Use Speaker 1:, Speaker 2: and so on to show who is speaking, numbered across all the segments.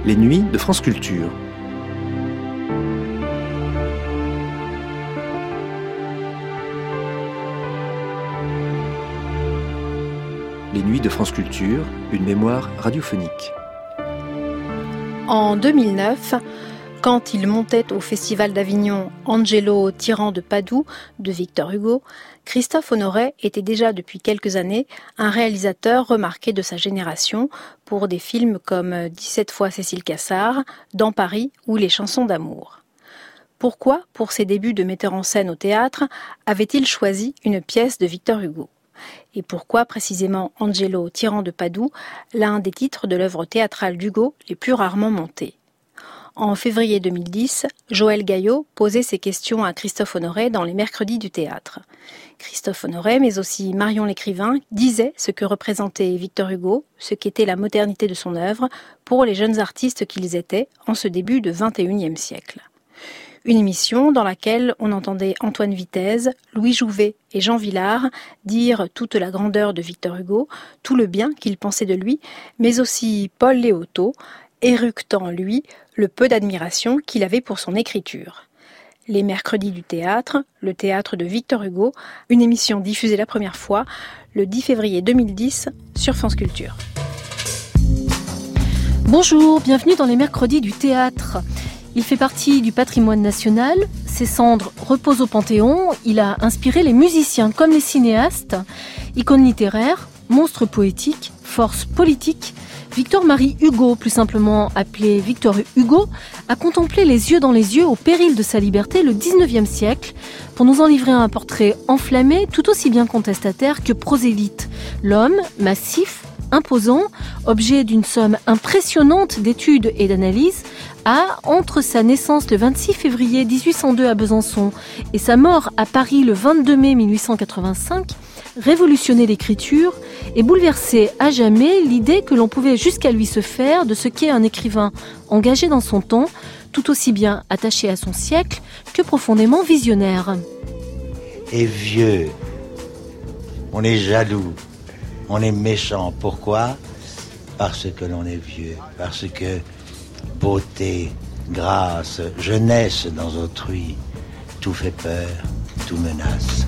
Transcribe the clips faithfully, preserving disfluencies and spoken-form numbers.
Speaker 1: Les nuits de France Culture. Les nuits de France Culture, une mémoire radiophonique.
Speaker 2: En deux mille neuf, quand il montait au Festival d'Avignon Angelo, tyran de Padoue de Victor Hugo, Christophe Honoré était déjà depuis quelques années un réalisateur remarqué de sa génération pour des films comme dix-sept fois Cécile Cassard, Dans Paris ou Les chansons d'amour. Pourquoi, pour ses débuts de metteur en scène au théâtre, avait-il choisi une pièce de Victor Hugo ? Et pourquoi précisément Angelo, tyran de Padoue, l'un des titres de l'œuvre théâtrale d'Hugo les plus rarement montés ? En février deux mille dix, Joël Gaillot posait ces questions à Christophe Honoré dans les mercredis du théâtre. Christophe Honoré, mais aussi Marion Lécrivain, disaient ce que représentait Victor Hugo, ce qu'était la modernité de son œuvre pour les jeunes artistes qu'ils étaient en ce début de vingt et unième siècle. Une émission dans laquelle on entendait Antoine Vitez, Louis Jouvet et Jean Vilar dire toute la grandeur de Victor Hugo, tout le bien qu'il pensait de lui, mais aussi Paul Léotot, éructant, lui, le peu d'admiration qu'il avait pour son écriture. Les mercredis du théâtre, le théâtre de Victor Hugo, une émission diffusée la première fois le dix février deux mille dix sur France Culture.
Speaker 3: Bonjour, bienvenue dans les mercredis du théâtre. Il fait partie du patrimoine national, ses cendres reposent au Panthéon, il a inspiré les musiciens comme les cinéastes, icône littéraire, monstre poétique, force politique. Victor-Marie Hugo, plus simplement appelé Victor Hugo, a contemplé les yeux dans les yeux au péril de sa liberté le dix-neuvième siècle pour nous en livrer un portrait enflammé tout aussi bien contestataire que prosélyte. L'homme, massif, imposant, objet d'une somme impressionnante d'études et d'analyses, a, entre sa naissance le vingt-six février dix-huit cent deux à Besançon et sa mort à Paris le vingt-deux mai mille huit cent quatre-vingt-cinq, révolutionné l'écriture et bouleversé à jamais l'idée que l'on pouvait jusqu'à lui se faire de ce qu'est un écrivain engagé dans son temps, tout aussi bien attaché à son siècle que profondément visionnaire.
Speaker 4: Et vieux, on est jaloux, on est méchant. Pourquoi ? Parce que l'on est vieux, parce que beauté, grâce, jeunesse dans autrui, tout fait peur, tout menace.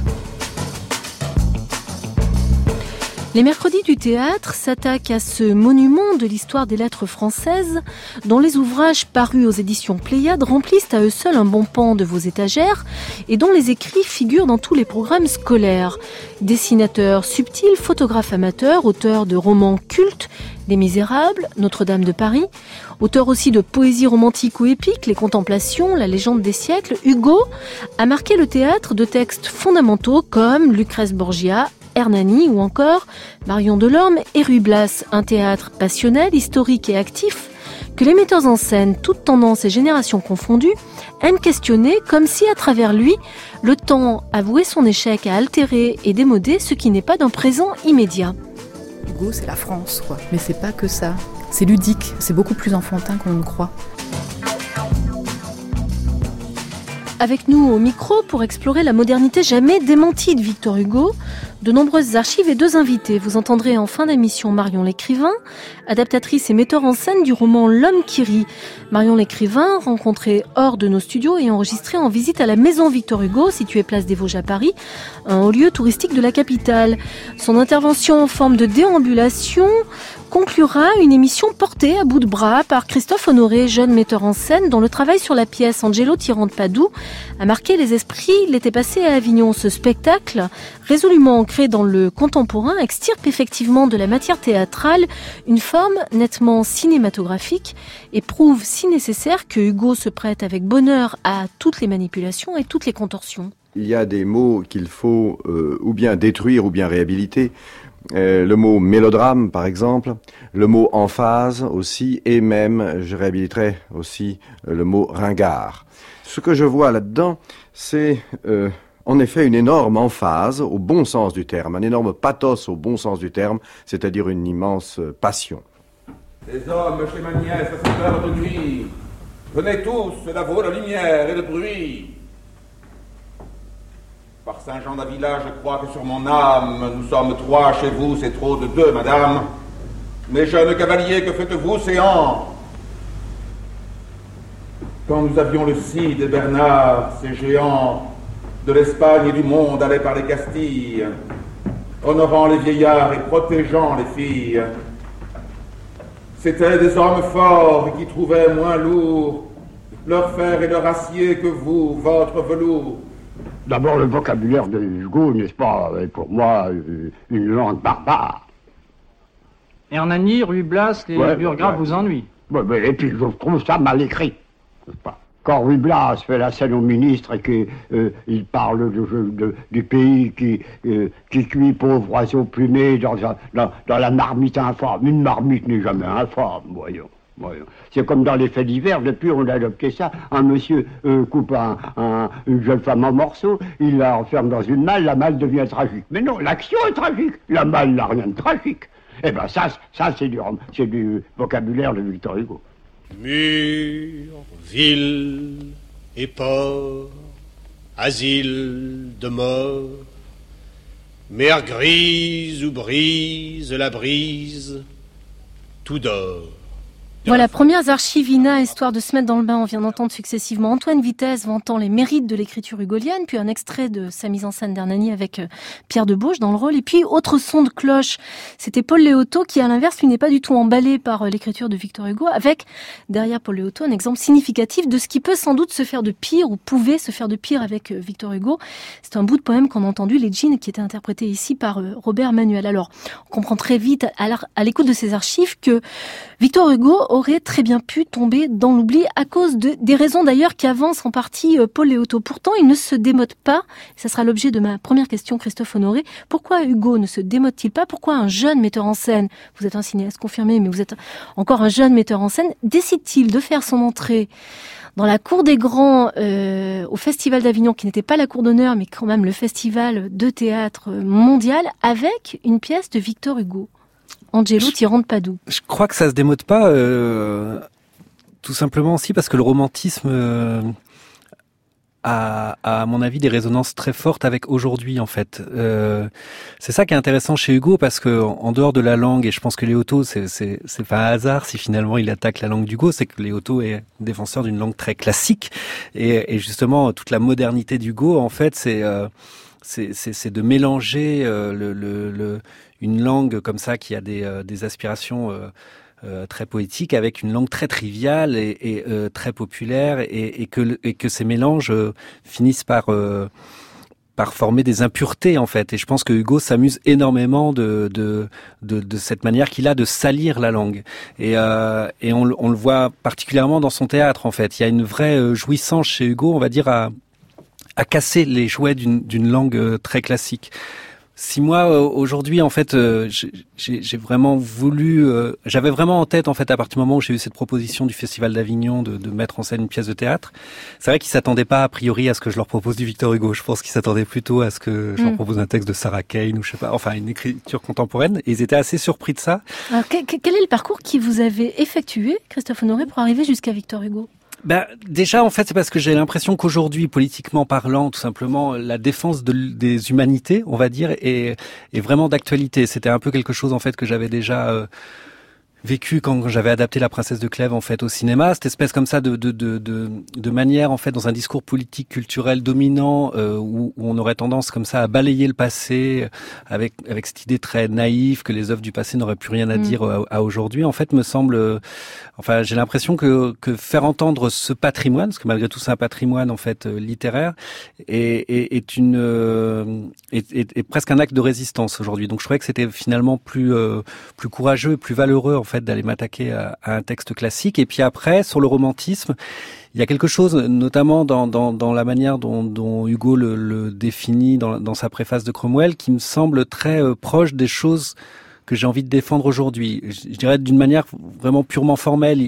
Speaker 3: Les mercredis du théâtre s'attaquent à ce monument de l'histoire des lettres françaises dont les ouvrages parus aux éditions Pléiade remplissent à eux seuls un bon pan de vos étagères et dont les écrits figurent dans tous les programmes scolaires. Dessinateur subtil, photographe amateur, auteur de romans cultes, Les Misérables, Notre-Dame de Paris, auteur aussi de poésie romantique ou épique, Les Contemplations, La légende des siècles, Hugo a marqué le théâtre de textes fondamentaux comme Lucrèce Borgia, Hernani ou encore Marion Delorme et Ruy Blas, un théâtre passionnel, historique et actif que les metteurs en scène, toutes tendances et générations confondues, aiment questionner comme si à travers lui, le temps avouait son échec à altérer et démoder ce qui n'est pas d'un présent immédiat.
Speaker 5: Hugo, c'est la France, quoi. Mais c'est pas que ça. C'est ludique, c'est beaucoup plus enfantin qu'on ne croit.
Speaker 3: Avec nous au micro pour explorer la modernité jamais démentie de Victor Hugo, de nombreuses archives et deux invités. Vous entendrez en fin d'émission Marion Lécrivain, adaptatrice et metteur en scène du roman L'homme qui rit. Marion Lécrivain, rencontrée hors de nos studios et enregistrée en visite à la maison Victor Hugo, située place des Vosges à Paris, un haut lieu touristique de la capitale. Son intervention en forme de déambulation conclura une émission portée à bout de bras par Christophe Honoré, jeune metteur en scène dont le travail sur la pièce Angelo, tyran de Padoue a marqué les esprits l'été passé à Avignon. Ce spectacle, résolument ancré dans le contemporain, extirpe effectivement de la matière théâtrale une forme nettement cinématographique et prouve, si nécessaire, que Hugo se prête avec bonheur à toutes les manipulations et toutes les contorsions.
Speaker 6: Il y a des mots qu'il faut euh, ou bien détruire ou bien réhabiliter. Euh, le mot mélodrame, par exemple, le mot emphase aussi, et même, je réhabiliterai aussi euh, le mot ringard. Ce que je vois là-dedans, c'est euh, en effet une énorme emphase au bon sens du terme, un énorme pathos au bon sens du terme, c'est-à-dire une immense euh, passion.
Speaker 7: Les hommes chez ma nièce à cette heure de nuit, venez tous, cela vaut la lumière et le bruit. Par Saint-Jean d'Avila, je crois que sur mon âme, nous sommes trois chez vous, c'est trop de deux, madame. Mes jeunes cavaliers, que faites-vous, séants ? Quand nous avions le Cid et Bernard, ces géants de l'Espagne et du monde allaient par les Castilles, honorant les vieillards et protégeant les filles. C'étaient des hommes forts qui trouvaient moins lourd leur fer et leur acier que vous, votre velours.
Speaker 8: D'abord, le vocabulaire de Hugo, n'est-ce pas, est pour moi une langue barbare.
Speaker 9: Hernani, Ruy Blas, les ouais, burgraphes ouais. vous ennuient.
Speaker 8: Ouais, ouais, et puis je trouve ça mal écrit, n'est-ce pas. Quand Ruy Blas fait la scène au ministre et qu'il euh, parle de, de, de, du pays qui, euh, qui cuit pauvre oiseau plumé dans, dans, dans la marmite informe. Une marmite n'est jamais informe, voyons. voyons. C'est comme dans les faits divers, depuis on a adopté ça. Un monsieur euh, coupe un, un, une jeune femme en morceaux, il la enferme dans une malle, la malle devient tragique. Mais non, l'action est tragique, la malle n'a rien de tragique. Eh bien ça, ça c'est du, c'est du vocabulaire de Victor Hugo.
Speaker 10: Murs, villes et ports, asile de mort, mer grise où brise la brise, tout dort.
Speaker 3: Voilà, premières archives I N A, histoire de se mettre dans le bain. On vient d'entendre successivement Antoine Vitesse vantant les mérites de l'écriture hugolienne, puis un extrait de sa mise en scène d'Hernani avec Pierre Debauche dans le rôle, et puis autre son de cloche. C'était Paul Léotot qui, à l'inverse, lui n'est pas du tout emballé par l'écriture de Victor Hugo, avec, derrière Paul Léotot, un exemple significatif de ce qui peut sans doute se faire de pire, ou pouvait se faire de pire avec Victor Hugo. C'est un bout de poème qu'on a entendu, Les Djinns, qui était interprété ici par Robert Manuel. Alors, on comprend très vite, à l'écoute de ces archives, que Victor Hugo aurait très bien pu tomber dans l'oubli à cause de, des raisons d'ailleurs qui avancent en partie euh, Paul Léotot. Pourtant, il ne se démode pas. Ça sera l'objet de ma première question, Christophe Honoré. Pourquoi Hugo ne se démode-t-il pas? Pourquoi un jeune metteur en scène, vous êtes un cinéaste confirmé, mais vous êtes encore un jeune metteur en scène, décide-t-il de faire son entrée dans la cour des grands euh, au Festival d'Avignon, qui n'était pas la cour d'honneur, mais quand même le festival de théâtre mondial, avec une pièce de Victor Hugo? Angelo, tyran de Padoue.
Speaker 11: Je crois que ça se démode pas, euh, tout simplement aussi parce que le romantisme euh, a, a, à mon avis, des résonances très fortes avec aujourd'hui, en fait. Euh, c'est ça qui est intéressant chez Hugo, parce que en dehors de la langue, et je pense que Léotot, c'est, c'est, c'est pas un hasard si finalement il attaque la langue d'Hugo, c'est que Léotot est défenseur d'une langue très classique, et, et justement toute la modernité d'Hugo, en fait, c'est euh, c'est, c'est, c'est de mélanger euh, le, le, le une langue comme ça qui a des, euh, des aspirations euh, euh, très poétiques avec une langue très triviale et, et euh, très populaire, et, et, que, et que ces mélanges euh, finissent par, euh, par former des impuretés, en fait. Et je pense que Hugo s'amuse énormément de, de, de, de cette manière qu'il a de salir la langue. Et, euh, et on, on le voit particulièrement dans son théâtre, en fait. Il y a une vraie jouissance chez Hugo, on va dire, à, à casser les jouets d'une, d'une langue très classique. Si moi aujourd'hui en fait euh, j'ai, j'ai vraiment voulu, euh, j'avais vraiment en tête en fait à partir du moment où j'ai eu cette proposition du Festival d'Avignon de, de mettre en scène une pièce de théâtre. C'est vrai qu'ils s'attendaient pas a priori à ce que je leur propose du Victor Hugo. Je pense qu'ils s'attendaient plutôt à ce que je mmh. leur propose un texte de Sarah Kane ou je sais pas, enfin une écriture contemporaine. Et ils étaient assez surpris de ça.
Speaker 3: Alors, quel est le parcours que vous avez effectué, Christophe Honoré, pour arriver jusqu'à Victor Hugo?
Speaker 11: Ben, déjà, en fait, c'est parce que j'ai l'impression qu'aujourd'hui, politiquement parlant, tout simplement, la défense de, des humanités, on va dire, est, est vraiment d'actualité. C'était un peu quelque chose, en fait, que j'avais déjà euh, vécu quand j'avais adapté La Princesse de Clèves, en fait, au cinéma. Cette espèce comme ça de, de, de, de, de manière, en fait, dans un discours politique, culturel dominant, euh, où, où on aurait tendance comme ça à balayer le passé, avec, avec cette idée très naïve que les œuvres du passé n'auraient plus rien à dire mmh. à, à aujourd'hui, en fait, me semble... Euh, Enfin, j'ai l'impression que, que faire entendre ce patrimoine, parce que malgré tout c'est un patrimoine en fait euh, littéraire, est, est, est une euh, est, est, est presque un acte de résistance aujourd'hui. Donc je trouvais que c'était finalement plus euh, plus courageux, plus valeureux en fait d'aller m'attaquer à, à un texte classique. Et puis après, sur le romantisme, il y a quelque chose, notamment dans dans, dans la manière dont, dont Hugo le, le définit dans, dans sa préface de Cromwell, qui me semble très euh, proche des choses que j'ai envie de défendre aujourd'hui. Je dirais d'une manière vraiment purement formelle.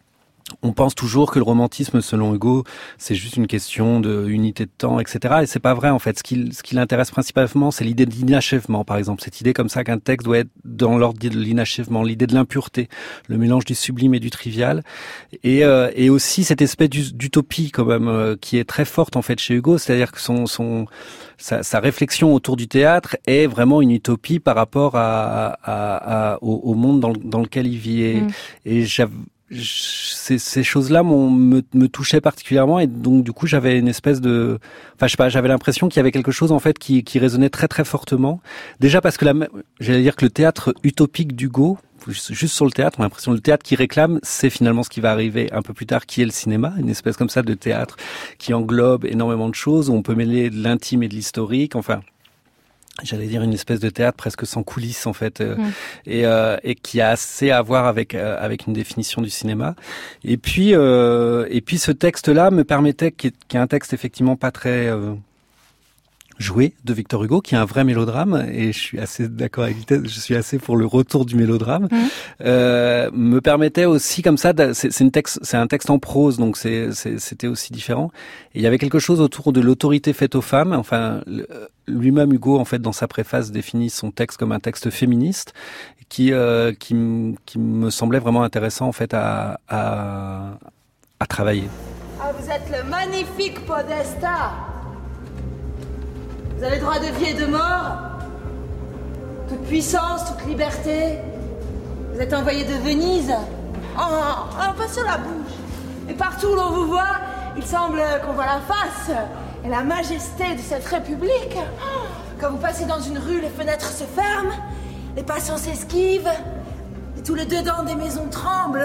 Speaker 11: On pense toujours que le romantisme, selon Hugo, c'est juste une question de unité de temps, et cetera. Et c'est pas vrai, en fait. Ce qui, ce qui l'intéresse principalement, c'est l'idée de l'inachèvement, par exemple. Cette idée comme ça qu'un texte doit être dans l'ordre de l'inachèvement, l'idée de l'impureté, le mélange du sublime et du trivial. Et, euh, et aussi cette espèce d'utopie, quand même, euh, qui est très forte, en fait, chez Hugo. C'est-à-dire que son, son, sa, sa réflexion autour du théâtre est vraiment une utopie par rapport à, à, à, au, au monde dans, dans lequel il vit. Et, mmh. et j'avais, ces, ces choses-là m'ont, me, me touchaient particulièrement, et donc du coup j'avais une espèce de, enfin je sais pas, j'avais l'impression qu'il y avait quelque chose en fait qui, qui résonnait très très fortement. Déjà parce que la, j'allais dire que le théâtre utopique d'Hugo, juste sur le théâtre, on a l'impression que le théâtre qui réclame, c'est finalement ce qui va arriver un peu plus tard, qui est le cinéma, une espèce comme ça de théâtre qui englobe énormément de choses, où on peut mêler de l'intime et de l'historique, enfin. J'allais dire une espèce de théâtre presque sans coulisses en fait, euh, mmh. et, euh, et qui a assez à voir avec euh, avec une définition du cinéma. Et puis euh, et puis ce texte-là me permettait, qui est, qui est un texte effectivement pas très euh, joué de Victor Hugo, qui est un vrai mélodrame, et je suis assez d'accord avec Vitesse, je suis assez pour le retour du mélodrame, mmh. euh, me permettait aussi comme ça, c'est, c'est, une texte, c'est un texte en prose, donc c'est, c'est, c'était aussi différent. Et il y avait quelque chose autour de l'autorité faite aux femmes, enfin, lui-même Hugo, en fait, dans sa préface, définit son texte comme un texte féministe, qui, euh, qui, qui me semblait vraiment intéressant, en fait, à, à, à travailler.
Speaker 12: Ah, vous êtes le magnifique Podesta! Vous avez droit de vie et de mort, toute puissance, toute liberté. Vous êtes envoyé de Venise. Oh, oh, pas sur la bouche. Et partout où l'on vous voit, il semble qu'on voit la face et la majesté de cette république. Quand vous passez dans une rue, les fenêtres se ferment, les passants s'esquivent, et tout le dedans des maisons tremble.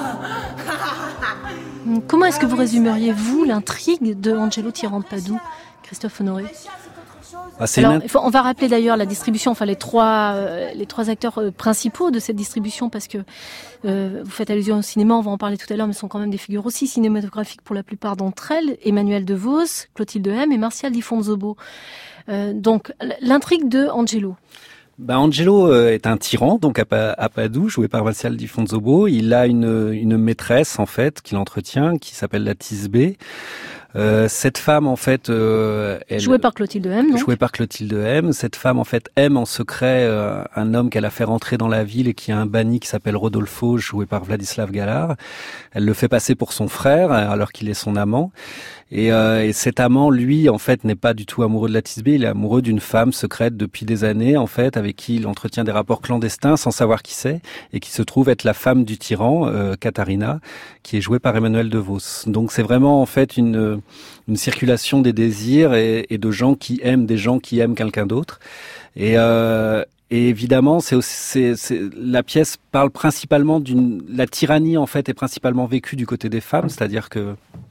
Speaker 3: Comment est-ce que vous résumeriez, vous, l'intrigue de Angelo Tyran de Padoue, Christophe Honoré?
Speaker 11: Ah,
Speaker 3: Alors,
Speaker 11: une...
Speaker 3: il faut, on va rappeler d'ailleurs la distribution, enfin les trois, euh, les trois acteurs euh, principaux de cette distribution, parce que euh, vous faites allusion au cinéma, on va en parler tout à l'heure, mais ce sont quand même des figures aussi cinématographiques pour la plupart d'entre elles. Emmanuel DeVos, Clotilde M et Martial Di Fonzobo. Euh, donc l'intrigue de Angelo.
Speaker 11: Ben Angelo euh, est un tyran, donc à, à Padoue, joué par Martial Di Fonzobo. Il a une, une maîtresse en fait qu'il entretient, qui s'appelle la Tisbé. Euh, cette femme, en fait, euh, elle,
Speaker 3: jouée par Clotilde M. Donc.
Speaker 11: Jouée par Clotilde M. Cette femme, en fait, aime en secret euh, un homme qu'elle a fait rentrer dans la ville et qui a un banni qui s'appelle Rodolfo, joué par Vladislav Galar. Elle le fait passer pour son frère, alors qu'il est son amant. Et, euh, et cet amant, lui, en fait, n'est pas du tout amoureux de la Tisbé. Il est amoureux d'une femme secrète depuis des années, en fait, avec qui il entretient des rapports clandestins sans savoir qui c'est, et qui se trouve être la femme du tyran, euh, Katharina, qui est jouée par Emmanuel DeVos. Donc c'est vraiment, en fait, une une circulation des désirs et, et de gens qui aiment des gens qui aiment quelqu'un d'autre. Et euh, Et évidemment, c'est aussi, c'est, c'est, la pièce parle principalement d'une, la tyrannie en fait est principalement vécue du côté des femmes, c'est-à-dire que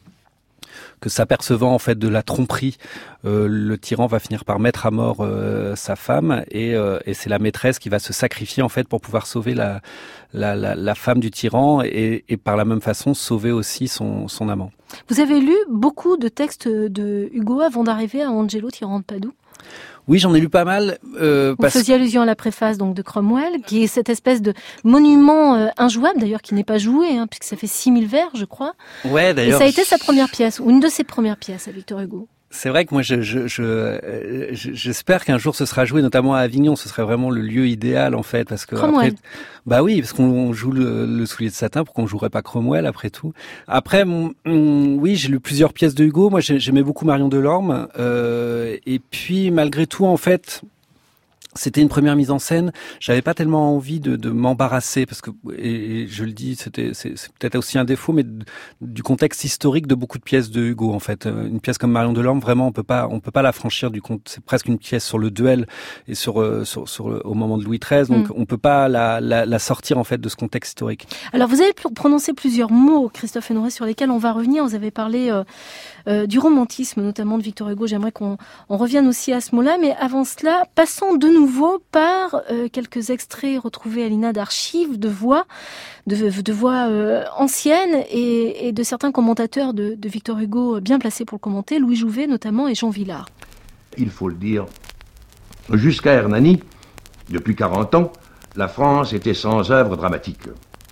Speaker 11: que s'apercevant en fait de la tromperie, euh, le tyran va finir par mettre à mort euh, sa femme et, euh, et c'est la maîtresse qui va se sacrifier en fait pour pouvoir sauver la la, la, la femme du tyran et, et par la même façon sauver aussi son, son amant.
Speaker 3: Vous avez lu beaucoup de textes de Hugo avant d'arriver à Angelo Tyran de Padoue ?
Speaker 11: Oui, j'en ai lu pas mal. Euh,
Speaker 3: Vous parce... faisiez allusion à la préface donc de Cromwell, qui est cette espèce de monument euh, injouable, d'ailleurs, qui n'est pas joué, hein, puisque ça fait six mille vers, je crois.
Speaker 11: Ouais, d'ailleurs.
Speaker 3: Et ça a été sa première pièce, ou une de ses premières pièces à Victor Hugo.
Speaker 11: C'est vrai que moi, je, je, je, j'espère qu'un jour ce sera joué, notamment à Avignon. Ce serait vraiment le lieu idéal, en fait, parce que
Speaker 3: Cromwell.
Speaker 11: Après, bah oui, parce qu'on joue le, le soulier de satin, pour qu'on jouerait pas Cromwell après tout. Après, mon, mon, oui, j'ai lu plusieurs pièces de Hugo. Moi, j'aimais beaucoup Marion Delorme. Euh, et puis, malgré tout, en fait, c'était une première mise en scène. J'avais pas tellement envie de, de m'embarrasser parce que, et, et je le dis, c'était, c'est, c'est peut-être aussi un défaut, mais de, du contexte historique de beaucoup de pièces de Hugo. En fait, une pièce comme Marion Delorme, vraiment, on peut pas, on peut pas la franchir du compte. C'est presque une pièce sur le duel et sur, euh, sur, sur le, au moment de Louis treize. Donc, mm. on peut pas la, la, la sortir en fait de ce contexte historique.
Speaker 3: Alors, vous avez prononcé plusieurs mots, Christophe Honoré, sur lesquels on va revenir. Vous avez parlé euh, euh, du romantisme, notamment de Victor Hugo. J'aimerais qu'on on revienne aussi à ce mot-là, mais avant cela, passons de nouveau par euh, quelques extraits retrouvés à l'I N A d'archives de voix, de, de voix euh, anciennes et, et de certains commentateurs de, de Victor Hugo bien placés pour le commenter, Louis Jouvet notamment et Jean Villard.
Speaker 13: Il faut le dire, jusqu'à Hernani, depuis quarante ans, la France était sans œuvre dramatique.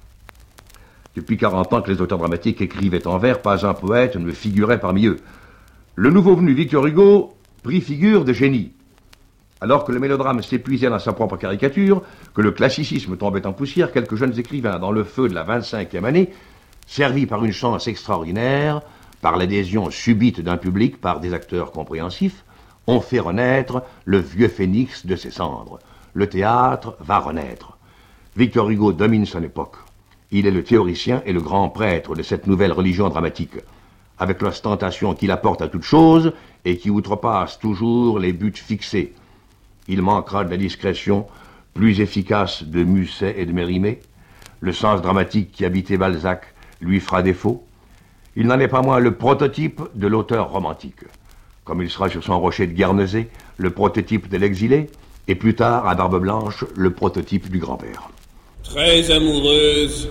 Speaker 13: Depuis quarante ans que les auteurs dramatiques écrivaient en vers, pas un poète ne figurait parmi eux. Le nouveau venu Victor Hugo prit figure de génie. Alors que le mélodrame s'épuisait dans sa propre caricature, que le classicisme tombait en poussière, quelques jeunes écrivains dans le feu de la vingt-cinquième année, servis par une chance extraordinaire, par l'adhésion subite d'un public, par des acteurs compréhensifs, ont fait renaître le vieux phénix de ses cendres. Le théâtre va renaître. Victor Hugo domine son époque. Il est le théoricien et le grand prêtre de cette nouvelle religion dramatique, avec l'ostentation qu'il apporte à toute chose et qui outrepasse toujours les buts fixés. Il manquera de la discrétion plus efficace de Musset et de Mérimée. Le sens dramatique qui habitait Balzac lui fera défaut. Il n'en est pas moins le prototype de l'auteur romantique, comme il sera sur son rocher de Guernesey le prototype de l'exilé, et plus tard, à Barbe Blanche, le prototype du grand-père.
Speaker 14: Très amoureuse,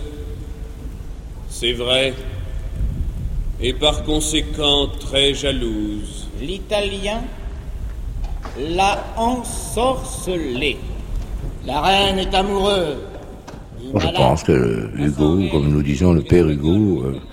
Speaker 14: c'est vrai, et par conséquent très jalouse.
Speaker 15: L'Italien l'a ensorcelée. La reine est amoureuse.
Speaker 16: Je pense que Hugo, comme nous disons, le père Hugo, euh,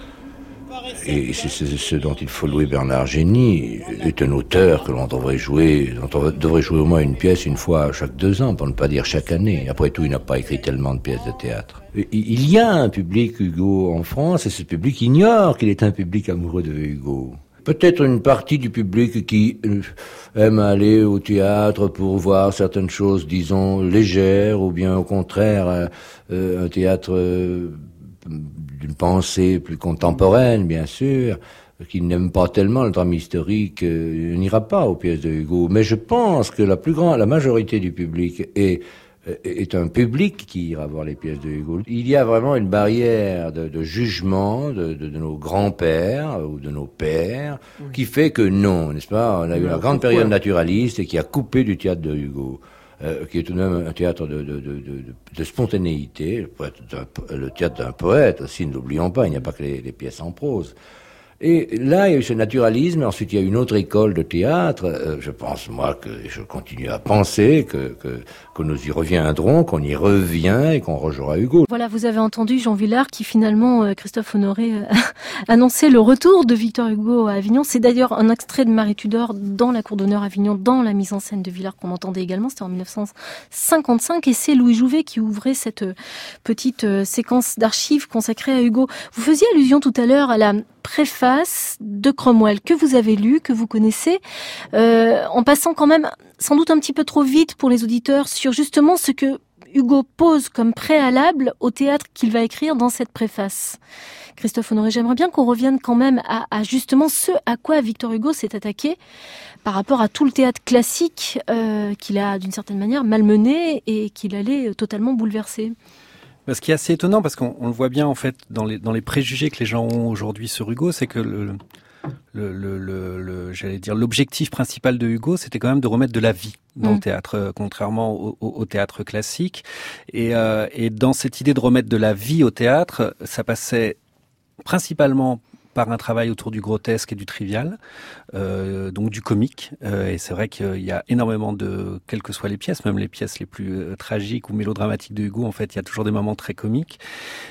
Speaker 16: et c'est ce dont il faut louer Bernard Génie, est un auteur que l'on devrait jouer, dont on devrait jouer au moins une pièce une fois chaque deux ans, pour ne pas dire chaque année. Après tout, il n'a pas écrit tellement de pièces de théâtre. Il y a un public Hugo en France, et ce public ignore qu'il est un public amoureux de Hugo. Peut-être une partie du public qui aime aller au théâtre pour voir certaines choses, disons, légères, ou bien au contraire, euh, un théâtre euh, d'une pensée plus contemporaine, bien sûr, qui n'aime pas tellement le drame historique, euh, n'ira pas aux pièces de Hugo. Mais je pense que la plus grande, la majorité du public est est un public qui ira voir les pièces de Hugo. Il y a vraiment une barrière de, de jugement de, de, de nos grands-pères ou de nos pères oui. qui fait que non, n'est-ce pas? On a eu une grande période naturaliste et qui a coupé du théâtre de Hugo, euh, qui est tout de même un théâtre de, de, de, de, de spontanéité, le, poète le théâtre d'un poète aussi, ne l'oublions pas, il n'y a pas que les, les pièces en prose. Et là, il y a eu ce naturalisme, ensuite il y a une autre école de théâtre, euh, je pense, moi, que je continue à penser que, que, que nous y reviendrons, qu'on y revient et qu'on rejouera Hugo.
Speaker 3: Voilà, vous avez entendu Jean Vuillard qui finalement, euh, Christophe Honoré, euh, annonçait le retour de Victor Hugo à Avignon. C'est d'ailleurs un extrait de Marie Tudor dans la Cour d'honneur Avignon, dans la mise en scène de Vuillard qu'on entendait également, c'était en mille neuf cent cinquante-cinq, et c'est Louis Jouvet qui ouvrait cette petite euh, séquence d'archives consacrée à Hugo. Vous faisiez allusion tout à l'heure à la préface de Cromwell que vous avez lu, que vous connaissez, euh, en passant quand même sans doute un petit peu trop vite pour les auditeurs sur justement ce que Hugo pose comme préalable au théâtre qu'il va écrire dans cette préface. Christophe Honoré, j'aimerais bien qu'on revienne quand même à, à justement ce à quoi Victor Hugo s'est attaqué par rapport à tout le théâtre classique euh, qu'il a d'une certaine manière malmené et qu'il allait totalement bouleverser.
Speaker 11: Ce qui est assez étonnant, parce qu'on on le voit bien en fait dans les dans les préjugés que les gens ont aujourd'hui sur Hugo, c'est que le le le, le, le j'allais dire l'objectif principal de Hugo, c'était quand même de remettre de la vie dans mmh. le théâtre, euh, contrairement au, au, au théâtre classique. Et euh, et dans cette idée de remettre de la vie au théâtre, ça passait principalement par un travail autour du grotesque et du trivial, euh, donc du comique. Euh, et c'est vrai qu'il y a énormément de, quelles que soient les pièces, même les pièces les plus euh, tragiques ou mélodramatiques de Hugo, en fait, il y a toujours des moments très comiques.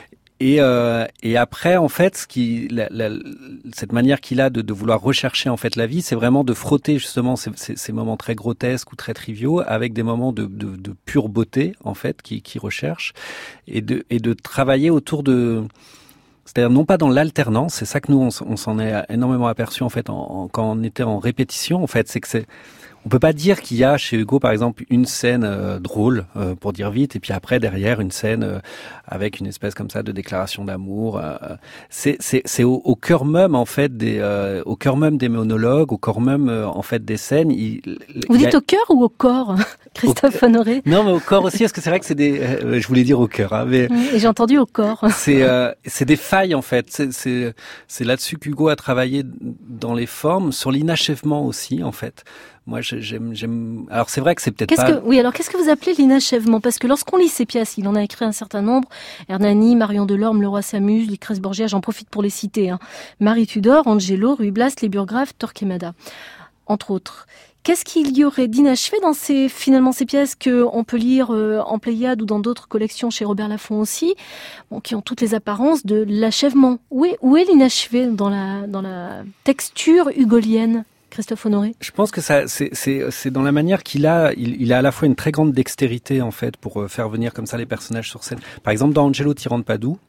Speaker 11: Et, euh, et après, en fait, ce qui, la, la, cette manière qu'il a de, de vouloir rechercher en fait la vie, c'est vraiment de frotter justement ces, ces, ces moments très grotesques ou très triviaux avec des moments de, de, de pure beauté, en fait, qu'il qui recherche, et de, et de travailler autour de c'est-à-dire non pas dans l'alternance, c'est ça que nous on, on s'en est énormément aperçu en fait en, en, quand on était en répétition en fait, c'est que c'est on peut pas dire qu'il y a chez Hugo par exemple une scène euh, drôle euh, pour dire vite et puis après derrière une scène euh, avec une espèce comme ça de déclaration d'amour. Euh, c'est c'est c'est au, au cœur même en fait des euh, au cœur même des monologues, au cœur même euh, en fait des scènes. Il,
Speaker 3: Vous il dites a... au cœur ou au corps, Christophe au... Honoré?
Speaker 11: Non mais au corps aussi parce que c'est vrai que c'est des euh, je voulais dire au cœur hein, mais
Speaker 3: et j'ai entendu au corps.
Speaker 11: C'est euh, c'est des failles en fait, c'est c'est c'est là-dessus qu'Hugo a travaillé dans les formes, sur l'inachèvement aussi en fait. Moi, j'aime, j'aime. Alors, c'est vrai que c'est peut-être
Speaker 3: qu'est-ce
Speaker 11: pas.
Speaker 3: Que... Oui, alors qu'est-ce que vous appelez l'inachèvement? Parce que lorsqu'on lit ses pièces, il en a écrit un certain nombre. Hernani, Marion Delorme, Le Roi s'amuse, Lucrèce Borgia. J'en profite pour les citer. Hein. Marie Tudor, Angelo, Ruy Blas, Les Burgraves, Torquemada, entre autres. Qu'est-ce qu'il y aurait d'inachevé dans ces finalement ces pièces que on peut lire euh, en Pléiade ou dans d'autres collections chez Robert Laffont aussi, bon, qui ont toutes les apparences de l'achèvement? Où est où est l'inachevé dans la dans la texture hugolienne? Christophe Honoré?
Speaker 11: Je pense que ça, c'est, c'est, c'est dans la manière qu'il a, il, il a à la fois une très grande dextérité, en fait, pour faire venir comme ça les personnages sur scène. Par exemple, dans Angelo, tyran de Padoue,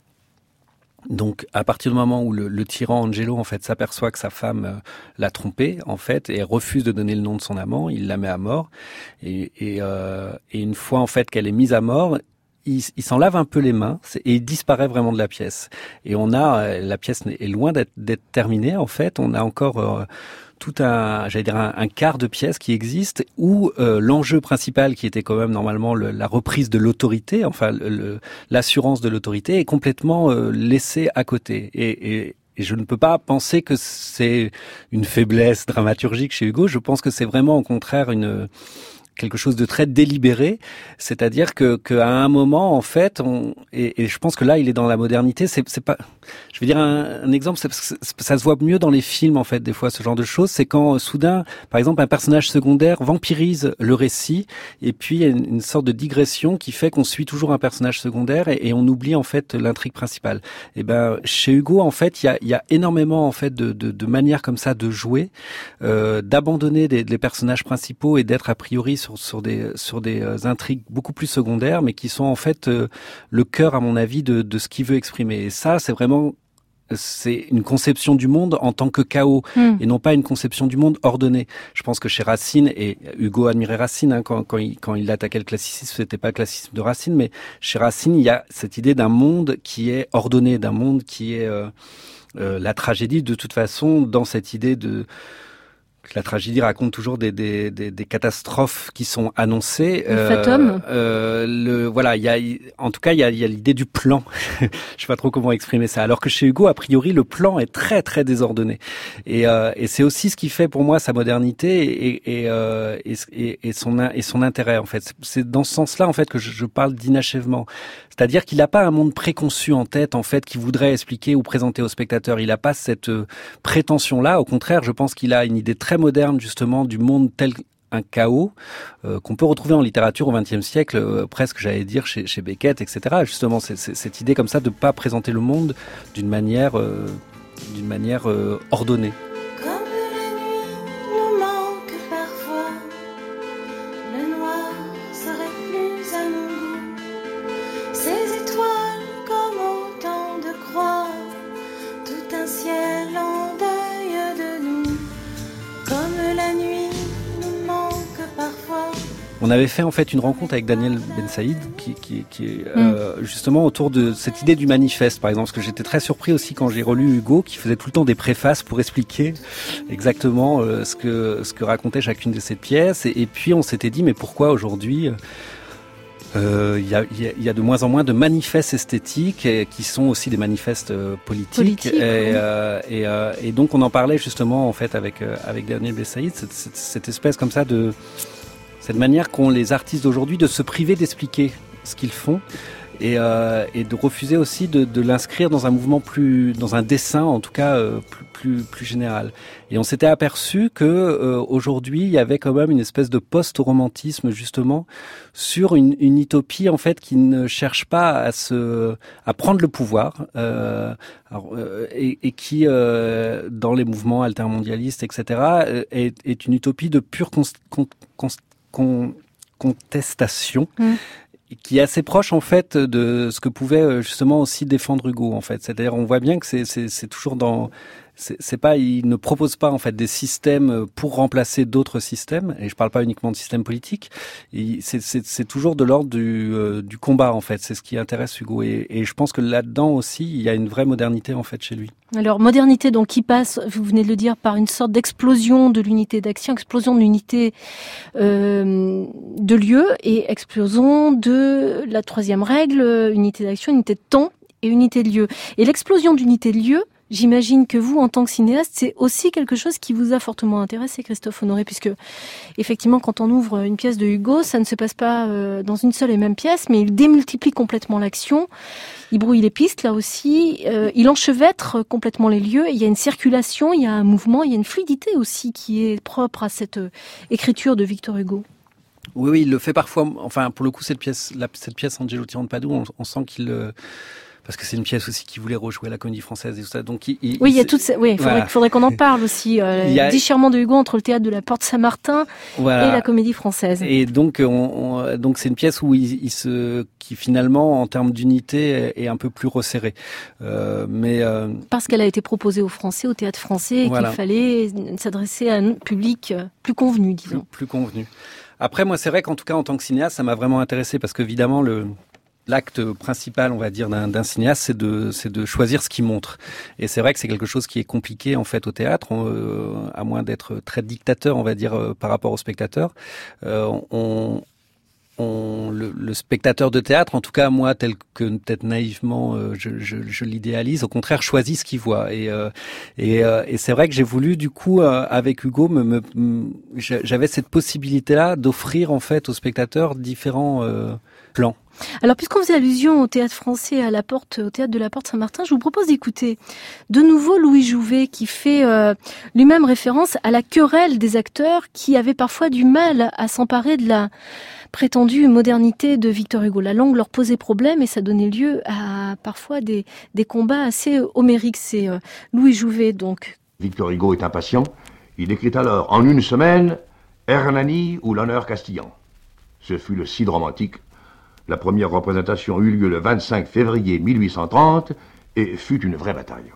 Speaker 11: donc, à partir du moment où le, le tyran Angelo, en fait, s'aperçoit que sa femme euh, l'a trompé, en fait, et refuse de donner le nom de son amant, il la met à mort. Et, et, euh, et une fois, en fait, qu'elle est mise à mort, il, il s'en lave un peu les mains et il disparaît vraiment de la pièce. Et on a, la pièce est loin d'être, d'être terminée en fait. On a encore euh, tout un, j'allais dire un, un quart de pièce qui existe où euh, l'enjeu principal, qui était quand même normalement le, la reprise de l'autorité, enfin le, le, l'assurance de l'autorité, est complètement euh, laissé à côté. Et, et Et je ne peux pas penser que c'est une faiblesse dramaturgique chez Hugo. Je pense que c'est vraiment au contraire une quelque chose de très délibéré, c'est-à-dire que qu'à un moment en fait, on, et, et je pense que là il est dans la modernité. C'est, c'est pas, je vais dire un, un exemple, c'est, ça se voit mieux dans les films en fait des fois ce genre de choses. C'est quand euh, soudain, par exemple, un personnage secondaire vampirise le récit, et puis il y a une, une sorte de digression qui fait qu'on suit toujours un personnage secondaire et, et on oublie en fait l'intrigue principale. Et ben chez Hugo en fait il y a, il y a énormément en fait de, de, de manières comme ça de jouer, euh, d'abandonner des, les personnages principaux et d'être a priori sur sur des sur des euh, intrigues beaucoup plus secondaires, mais qui sont en fait euh, le cœur, à mon avis, de de ce qu'il veut exprimer. Et ça, c'est vraiment c'est une conception du monde en tant que chaos, mm. et non pas une conception du monde ordonné. Je pense que chez Racine, et Hugo admirait Racine hein, quand quand il quand il attaquait le classicisme, c'était pas le classicisme de Racine, mais chez Racine, il y a cette idée d'un monde qui est ordonné, d'un monde qui est euh, euh, la tragédie de toute façon dans cette idée de la tragédie raconte toujours des, des, des, des catastrophes qui sont annoncées.
Speaker 3: Le euh, fatum.
Speaker 11: Euh, le, voilà, il y a, en tout cas, il y a, il y a l'idée du plan. Je sais pas trop comment exprimer ça. Alors que chez Hugo, a priori, le plan est très, très désordonné. Et, euh, et c'est aussi ce qui fait pour moi sa modernité et, et, euh, et, et, et, son, et son intérêt, en fait. C'est dans ce sens-là, en fait, que je, je parle d'inachèvement. C'est-à-dire qu'il n'a pas un monde préconçu en tête, en fait, qu'il voudrait expliquer ou présenter au spectateur. Il n'a pas cette euh, prétention-là. Au contraire, je pense qu'il a une idée très moderne, justement, du monde tel un chaos, euh, qu'on peut retrouver en littérature au vingtième siècle, euh, presque, j'allais dire, chez, chez Beckett, et cetera. Justement, c'est, c'est, cette idée comme ça de ne pas présenter le monde d'une manière, euh, d'une manière euh, ordonnée. On avait fait en fait une rencontre avec Daniel Ben Saïd qui, qui, qui est euh, mm. justement autour de cette idée du manifeste, par exemple, parce que j'étais très surpris aussi quand j'ai relu Hugo, qui faisait tout le temps des préfaces pour expliquer exactement euh, ce que ce que racontait chacune de ses pièces, et, et puis on s'était dit mais pourquoi aujourd'hui il euh, y, a, y, y a de moins en moins de manifestes esthétiques et, qui sont aussi des manifestes euh, politiques,
Speaker 3: Politique,
Speaker 11: et,
Speaker 3: oui.
Speaker 11: euh, et, euh, et donc on en parlait justement en fait avec euh, avec Daniel Ben Saïd, cette, cette, cette espèce comme ça de cette manière qu'ont les artistes d'aujourd'hui de se priver d'expliquer ce qu'ils font et, euh, et de refuser aussi de, de l'inscrire dans un mouvement plus, dans un dessin en tout cas euh, plus, plus, plus général. Et on s'était aperçu que euh, aujourd'hui il y avait quand même une espèce de post-romantisme justement sur une, une utopie en fait qui ne cherche pas à se, à prendre le pouvoir euh, alors, euh, et, et qui euh, dans les mouvements altermondialistes et cetera est, est une utopie de pure const, const, const, Con, contestation mmh. qui est assez proche en fait de ce que pouvait justement aussi défendre Hugo en fait. C'est-à-dire on voit bien que c'est, c'est, c'est toujours dans c'est, c'est pas il ne propose pas en fait des systèmes pour remplacer d'autres systèmes, et je parle pas uniquement de systèmes politiques. Et c'est, c'est, c'est toujours de l'ordre du, euh, du combat en fait. C'est ce qui intéresse Hugo, et, et je pense que là-dedans aussi il y a une vraie modernité en fait chez lui.
Speaker 3: Alors, modernité donc qui passe, vous venez de le dire, par une sorte d'explosion de l'unité d'action, explosion de l'unité euh, de lieu et explosion de la troisième règle, unité d'action, unité de temps et unité de lieu. Et l'explosion d'unité de lieu, j'imagine que vous, en tant que cinéaste, c'est aussi quelque chose qui vous a fortement intéressé, Christophe Honoré, puisque effectivement, quand on ouvre une pièce de Hugo, ça ne se passe pas euh, dans une seule et même pièce, mais il démultiplie complètement l'action. Il brouille les pistes, là aussi. Euh, il enchevêtre complètement les lieux. Il y a une circulation, il y a un mouvement, il y a une fluidité aussi qui est propre à cette euh, écriture de Victor Hugo.
Speaker 11: Oui, oui, il le fait parfois. Enfin, pour le coup, cette pièce, la, cette pièce Angelo Tirant de Padoue, on, on sent qu'il... Euh, parce que c'est une pièce aussi qui voulait rejouer la Comédie Française et tout ça. Donc, il, il,
Speaker 3: oui, il y a toutes ces... oui, il faudrait, voilà. faudrait qu'on en parle aussi. Euh, il y a... Le déchirement de Hugo entre le théâtre de la Porte Saint-Martin voilà. et la Comédie Française.
Speaker 11: Et donc, on, on, donc c'est une pièce où il, il se, qui finalement, en termes d'unité, est un peu plus resserrée. Euh, mais euh...
Speaker 3: parce qu'elle a été proposée aux Français, au théâtre français, et voilà. qu'il fallait s'adresser à un public plus convenu, disons.
Speaker 11: Plus, plus convenu. Après, moi, c'est vrai qu'en tout cas, en tant que cinéaste, ça m'a vraiment intéressé parce qu'évidemment, le l'acte principal, on va dire, d'un, d'un cinéaste, c'est de, c'est de choisir ce qu'il montre. Et c'est vrai que c'est quelque chose qui est compliqué, en fait, au théâtre, on, euh, à moins d'être très dictateur, on va dire, euh, par rapport au spectateur. Euh, on, on, le, le spectateur de théâtre, en tout cas, moi, tel que peut-être naïvement, euh, je, je, je l'idéalise, au contraire, choisit ce qu'il voit. Et, euh, et, euh, et c'est vrai que j'ai voulu, du coup, euh, avec Hugo, me, me, me, j'avais cette possibilité-là d'offrir, en fait, aux spectateurs différents euh, plans.
Speaker 3: Alors, puisqu'on faisait allusion au théâtre français, à la Porte, au théâtre de la Porte Saint-Martin, je vous propose d'écouter de nouveau Louis Jouvet, qui fait euh, lui-même référence à la querelle des acteurs qui avaient parfois du mal à s'emparer de la prétendue modernité de Victor Hugo. La langue leur posait problème et ça donnait lieu à parfois des, des combats assez homériques. C'est euh, Louis Jouvet, donc.
Speaker 13: Victor Hugo est impatient. Il écrit alors, en une semaine, Hernani ou l'honneur castillan. Ce fut le Cid romantique. La première représentation eut lieu le vingt-cinq février mille huit cent trente et fut une vraie bataille.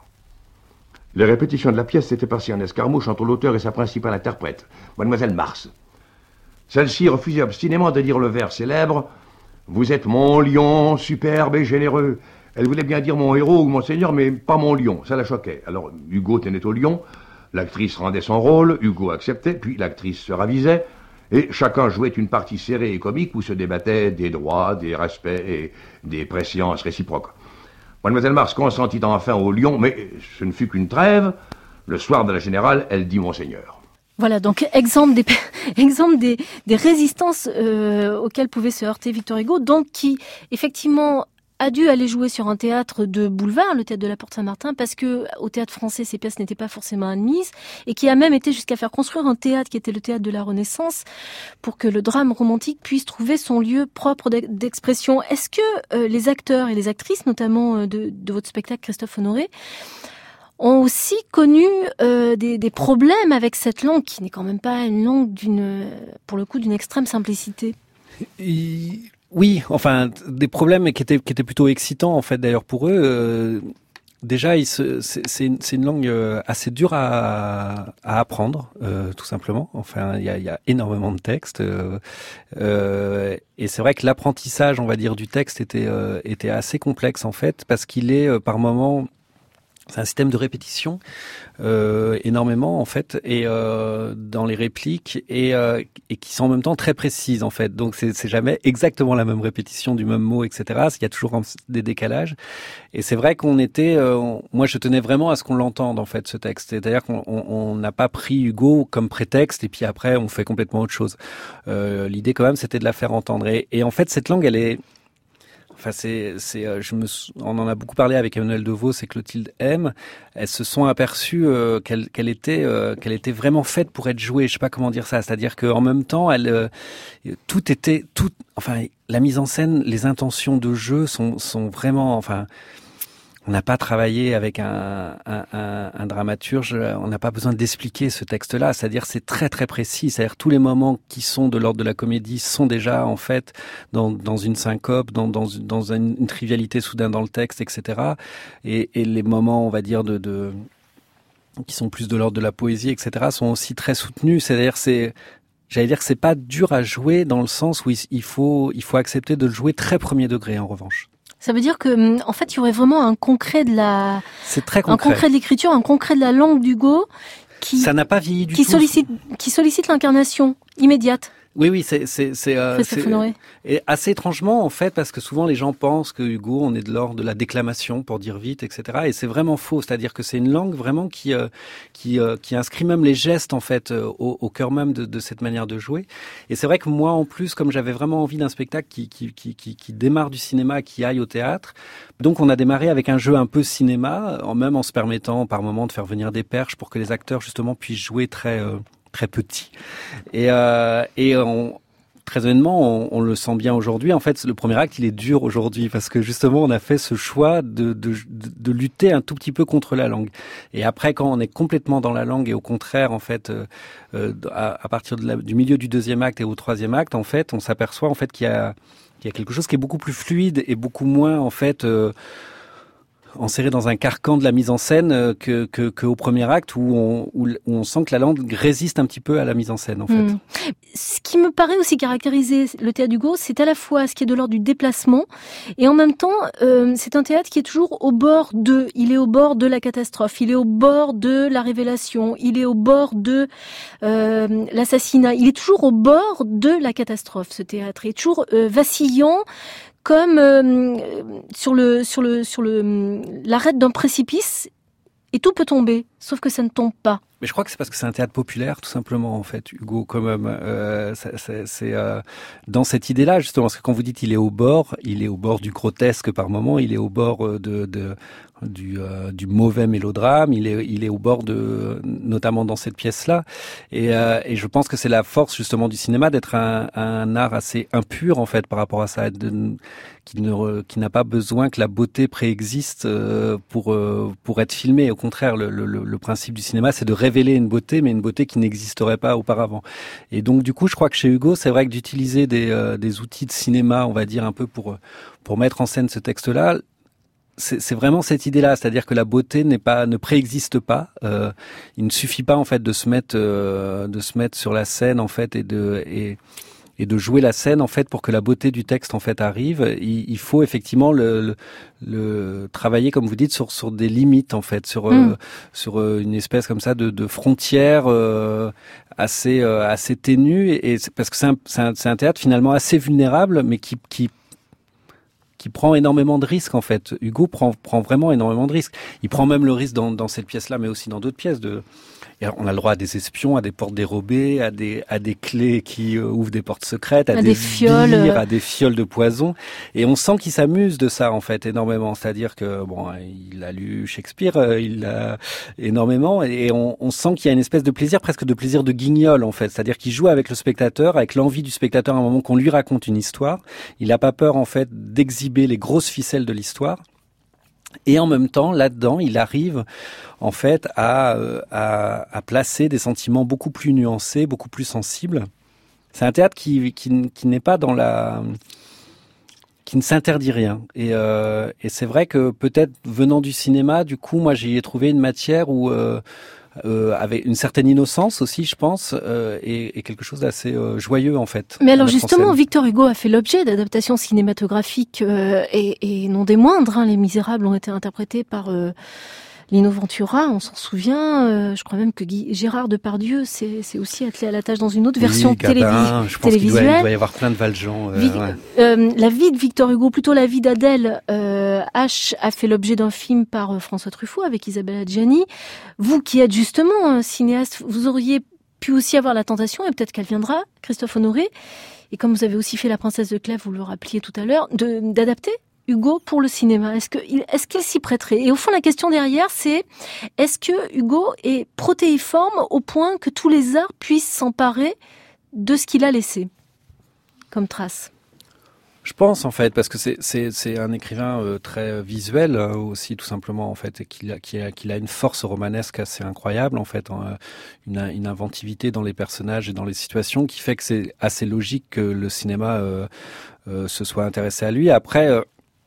Speaker 13: Les répétitions de la pièce s'étaient passées en escarmouche entre l'auteur et sa principale interprète, Mademoiselle Mars. Celle-ci refusait obstinément de dire le vers célèbre « Vous êtes mon lion, superbe et généreux ». Elle voulait bien dire mon héros ou mon seigneur, mais pas mon lion, ça la choquait. Alors Hugo tenait au lion, l'actrice rendait son rôle, Hugo acceptait, puis l'actrice se ravisait, et chacun jouait une partie serrée et comique où se débattaient des droits, des respects et des préséances réciproques. Mademoiselle Mars consentit enfin au lion, mais ce ne fut qu'une trêve. Le soir de la générale, elle dit Monseigneur.
Speaker 3: Voilà, donc exemple des exemple des, des résistances euh, auxquelles pouvait se heurter Victor Hugo, donc qui effectivement a dû aller jouer sur un théâtre de boulevard, le théâtre de la Porte Saint-Martin, parce que au théâtre français, ces pièces n'étaient pas forcément admises, et qui a même été jusqu'à faire construire un théâtre qui était le théâtre de la Renaissance, pour que le drame romantique puisse trouver son lieu propre d'expression. Est-ce que euh, les acteurs et les actrices, notamment euh, de, de votre spectacle, Christophe Honoré, ont aussi connu euh, des, des problèmes avec cette langue, qui n'est quand même pas une langue d'une, pour le coup, d'une extrême simplicité?
Speaker 11: Et... Oui, enfin des problèmes qui étaient qui étaient plutôt excitants en fait d'ailleurs pour eux. Euh, déjà, ils se, c'est, c'est, une, c'est une langue assez dure à, à apprendre, euh, tout simplement. Enfin, il y a, il y a énormément de textes euh, euh, et c'est vrai que l'apprentissage, on va dire, du texte était euh, était assez complexe en fait parce qu'il est euh, par moments. C'est un système de répétition euh, énormément en fait et euh, dans les répliques et euh, et qui sont en même temps très précises en fait. Donc c'est c'est jamais exactement la même répétition du même mot, et cetera. Il y a toujours des décalages et c'est vrai qu'on était. Euh, on, moi je tenais vraiment à ce qu'on l'entende en fait ce texte. C'est-à-dire qu'on on n'a pas pris Hugo comme prétexte et puis après on fait complètement autre chose. Euh, l'idée quand même c'était de la faire entendre et, et en fait cette langue elle est. Enfin, c'est, c'est, je me, on en a beaucoup parlé avec Emmanuel Devos et Clotilde M. Elles se sont aperçues euh, qu'elle, qu'elle était, euh, qu'elle était vraiment faite pour être jouée. Je sais pas comment dire ça. C'est-à-dire qu'en même temps, elle, euh, tout était, tout, enfin, la mise en scène, les intentions de jeu sont, sont vraiment, enfin. On n'a pas travaillé avec un, un, un, un dramaturge, on n'a pas besoin d'expliquer ce texte-là, c'est-à-dire c'est très très précis, c'est-à-dire tous les moments qui sont de l'ordre de la comédie sont déjà en fait dans, dans une syncope, dans, dans, dans une, une trivialité soudain dans le texte, et cetera. Et, et les moments, on va dire, de, de qui sont plus de l'ordre de la poésie, et cetera, sont aussi très soutenus, c'est-à-dire c'est... J'allais dire que c'est pas dur à jouer dans le sens où il faut, il faut accepter de le jouer très premier degré en revanche.
Speaker 3: Ça veut dire que, en fait, il y aurait vraiment un concret de la,
Speaker 11: c'est très concret.
Speaker 3: un concret de l'écriture, un concret de la langue d'Hugo qui,
Speaker 11: ça n'a pas vieilli du
Speaker 3: qui
Speaker 11: tout.
Speaker 3: sollicite, qui sollicite l'incarnation immédiate.
Speaker 11: Oui, oui, c'est, c'est, c'est, euh, c'est et assez étrangement en fait, parce que souvent les gens pensent que Hugo, on est de l'ordre de la déclamation, pour dire vite, et cetera. Et c'est vraiment faux, c'est-à-dire que c'est une langue vraiment qui, euh, qui, euh, qui inscrit même les gestes en fait euh, au, au cœur même de, de cette manière de jouer. Et c'est vrai que moi, en plus, comme j'avais vraiment envie d'un spectacle qui, qui, qui, qui, qui démarre du cinéma, qui aille au théâtre, donc on a démarré avec un jeu un peu cinéma, en même en se permettant par moments de faire venir des perches pour que les acteurs justement puissent jouer très euh, très petit. Et, euh, et on, très honnêtement, on, on le sent bien aujourd'hui. En fait, le premier acte, il est dur aujourd'hui parce que justement, on a fait ce choix de, de, de lutter un tout petit peu contre la langue. Et après, quand on est complètement dans la langue et au contraire, en fait, euh, à, à partir de la, du milieu du deuxième acte et au troisième acte, en fait, on s'aperçoit en fait qu'il y a, qu'il y a quelque chose qui est beaucoup plus fluide et beaucoup moins, en fait, euh, enserré dans un carcan de la mise en scène euh, que, que, que au premier acte où on, où, où on sent que la langue résiste un petit peu à la mise en scène en fait.
Speaker 3: Mmh. Ce qui me paraît aussi caractériser le théâtre d'Hugo, c'est à la fois ce qui est de l'ordre du déplacement et en même temps euh, c'est un théâtre qui est toujours au bord de, il est au bord de la catastrophe, il est au bord de la révélation, il est au bord de euh, l'assassinat, il est toujours au bord de la catastrophe ce théâtre, il est toujours euh, vacillant comme euh, sur le sur le sur le l'arête d'un précipice et tout peut tomber, sauf que ça ne tombe pas.
Speaker 11: Mais je crois que c'est parce que c'est un théâtre populaire, tout simplement, en fait, Hugo, quand même. Euh, c'est c'est, c'est euh, dans cette idée-là, justement, parce que quand vous dites il est au bord, il est au bord du grotesque par moment, il est au bord de, de du, euh, du mauvais mélodrame, il est, il est au bord de, notamment dans cette pièce-là. Et, euh, et je pense que c'est la force, justement, du cinéma d'être un, un art assez impur, en fait, par rapport à ça, de, qui ne, qui n'a pas besoin que la beauté préexiste euh, pour, euh, pour être filmé. Au contraire, le, le, le principe du cinéma, c'est de révéler une beauté, mais une beauté qui n'existerait pas auparavant. Et donc, du coup, je crois que chez Hugo, c'est vrai que d'utiliser des, euh, des outils de cinéma, on va dire, un peu pour, pour mettre en scène ce texte-là, c'est, c'est vraiment cette idée-là, c'est-à-dire que la beauté n'est pas, ne préexiste pas. Euh, il ne suffit pas en fait de se mettre, euh, de se mettre sur la scène en fait et de et, et de jouer la scène en fait pour que la beauté du texte en fait arrive. Il, il faut effectivement le, le, le travailler comme vous dites sur sur des limites en fait, sur mm. euh, sur euh, une espèce comme ça de, de frontière euh, assez euh, assez ténue et, et parce que c'est un, c'est un c'est un théâtre finalement assez vulnérable mais qui qui qui prend énormément de risques en fait. Hugo prend prend vraiment énormément de risques. Il prend même le risque dans dans cette pièce-là, mais aussi dans d'autres pièces. De, on a le droit à des espions, à des portes dérobées, à des à des clés qui euh, ouvrent des portes secrètes, à, à des, des fioles, sbires, à des fioles de poison. Et on sent qu'il s'amuse de ça en fait énormément. C'est-à-dire que bon, il a lu Shakespeare, euh, il l'a énormément, et on, on sent qu'il y a une espèce de plaisir, presque de plaisir de guignol en fait. C'est-à-dire qu'il joue avec le spectateur, avec l'envie du spectateur à un moment qu'on lui raconte une histoire. Il n'a pas peur en fait d'exhiber les grosses ficelles de l'histoire. Et en même temps, là-dedans, il arrive en fait à, à, à placer des sentiments beaucoup plus nuancés, beaucoup plus sensibles. C'est un théâtre qui, qui, qui n'est pas dans la, qui ne s'interdit rien. Et, euh, et c'est vrai que peut-être venant du cinéma, du coup, moi, j'y ai trouvé une matière où euh, Euh, avec une certaine innocence aussi, je pense, euh, et, et quelque chose d'assez euh, joyeux en fait.
Speaker 3: Mais alors justement, Victor Hugo a fait l'objet d'adaptations cinématographiques euh, et, et non des moindres. Hein. Les Misérables ont été interprétés par euh, Lino Ventura, on s'en souvient. Euh, je crois même que Guy, Gérard Depardieu s'est, s'est aussi attelé à la tâche dans une autre
Speaker 11: oui,
Speaker 3: version
Speaker 11: Gabin,
Speaker 3: télévis-
Speaker 11: je pense
Speaker 3: télévisuelle.
Speaker 11: Qu'il doit, il doit y avoir plein de Valjean. Euh,
Speaker 3: Vi-
Speaker 11: ouais.
Speaker 3: euh, la vie de Victor Hugo, plutôt la vie d'Adèle euh, H a fait l'objet d'un film par euh, François Truffaut avec Isabelle Adjani. Vous qui êtes justement un cinéaste, vous auriez pu aussi avoir la tentation, et peut-être qu'elle viendra, Christophe Honoré, et comme vous avez aussi fait La Princesse de Clèves, vous le rappeliez tout à l'heure, de, d'adapter Hugo pour le cinéma. Est-ce que, est-ce qu'il s'y prêterait? Et au fond, la question derrière, c'est est-ce que Hugo est protéiforme au point que tous les arts puissent s'emparer de ce qu'il a laissé comme trace?
Speaker 11: Je pense en fait, parce que c'est c'est c'est un écrivain euh, très visuel euh, aussi tout simplement en fait, et qu'il a qu'il a qu'il a une force romanesque assez incroyable en fait, hein, une une inventivité dans les personnages et dans les situations qui fait que c'est assez logique que le cinéma euh, euh, se soit intéressé à lui. Après. Euh,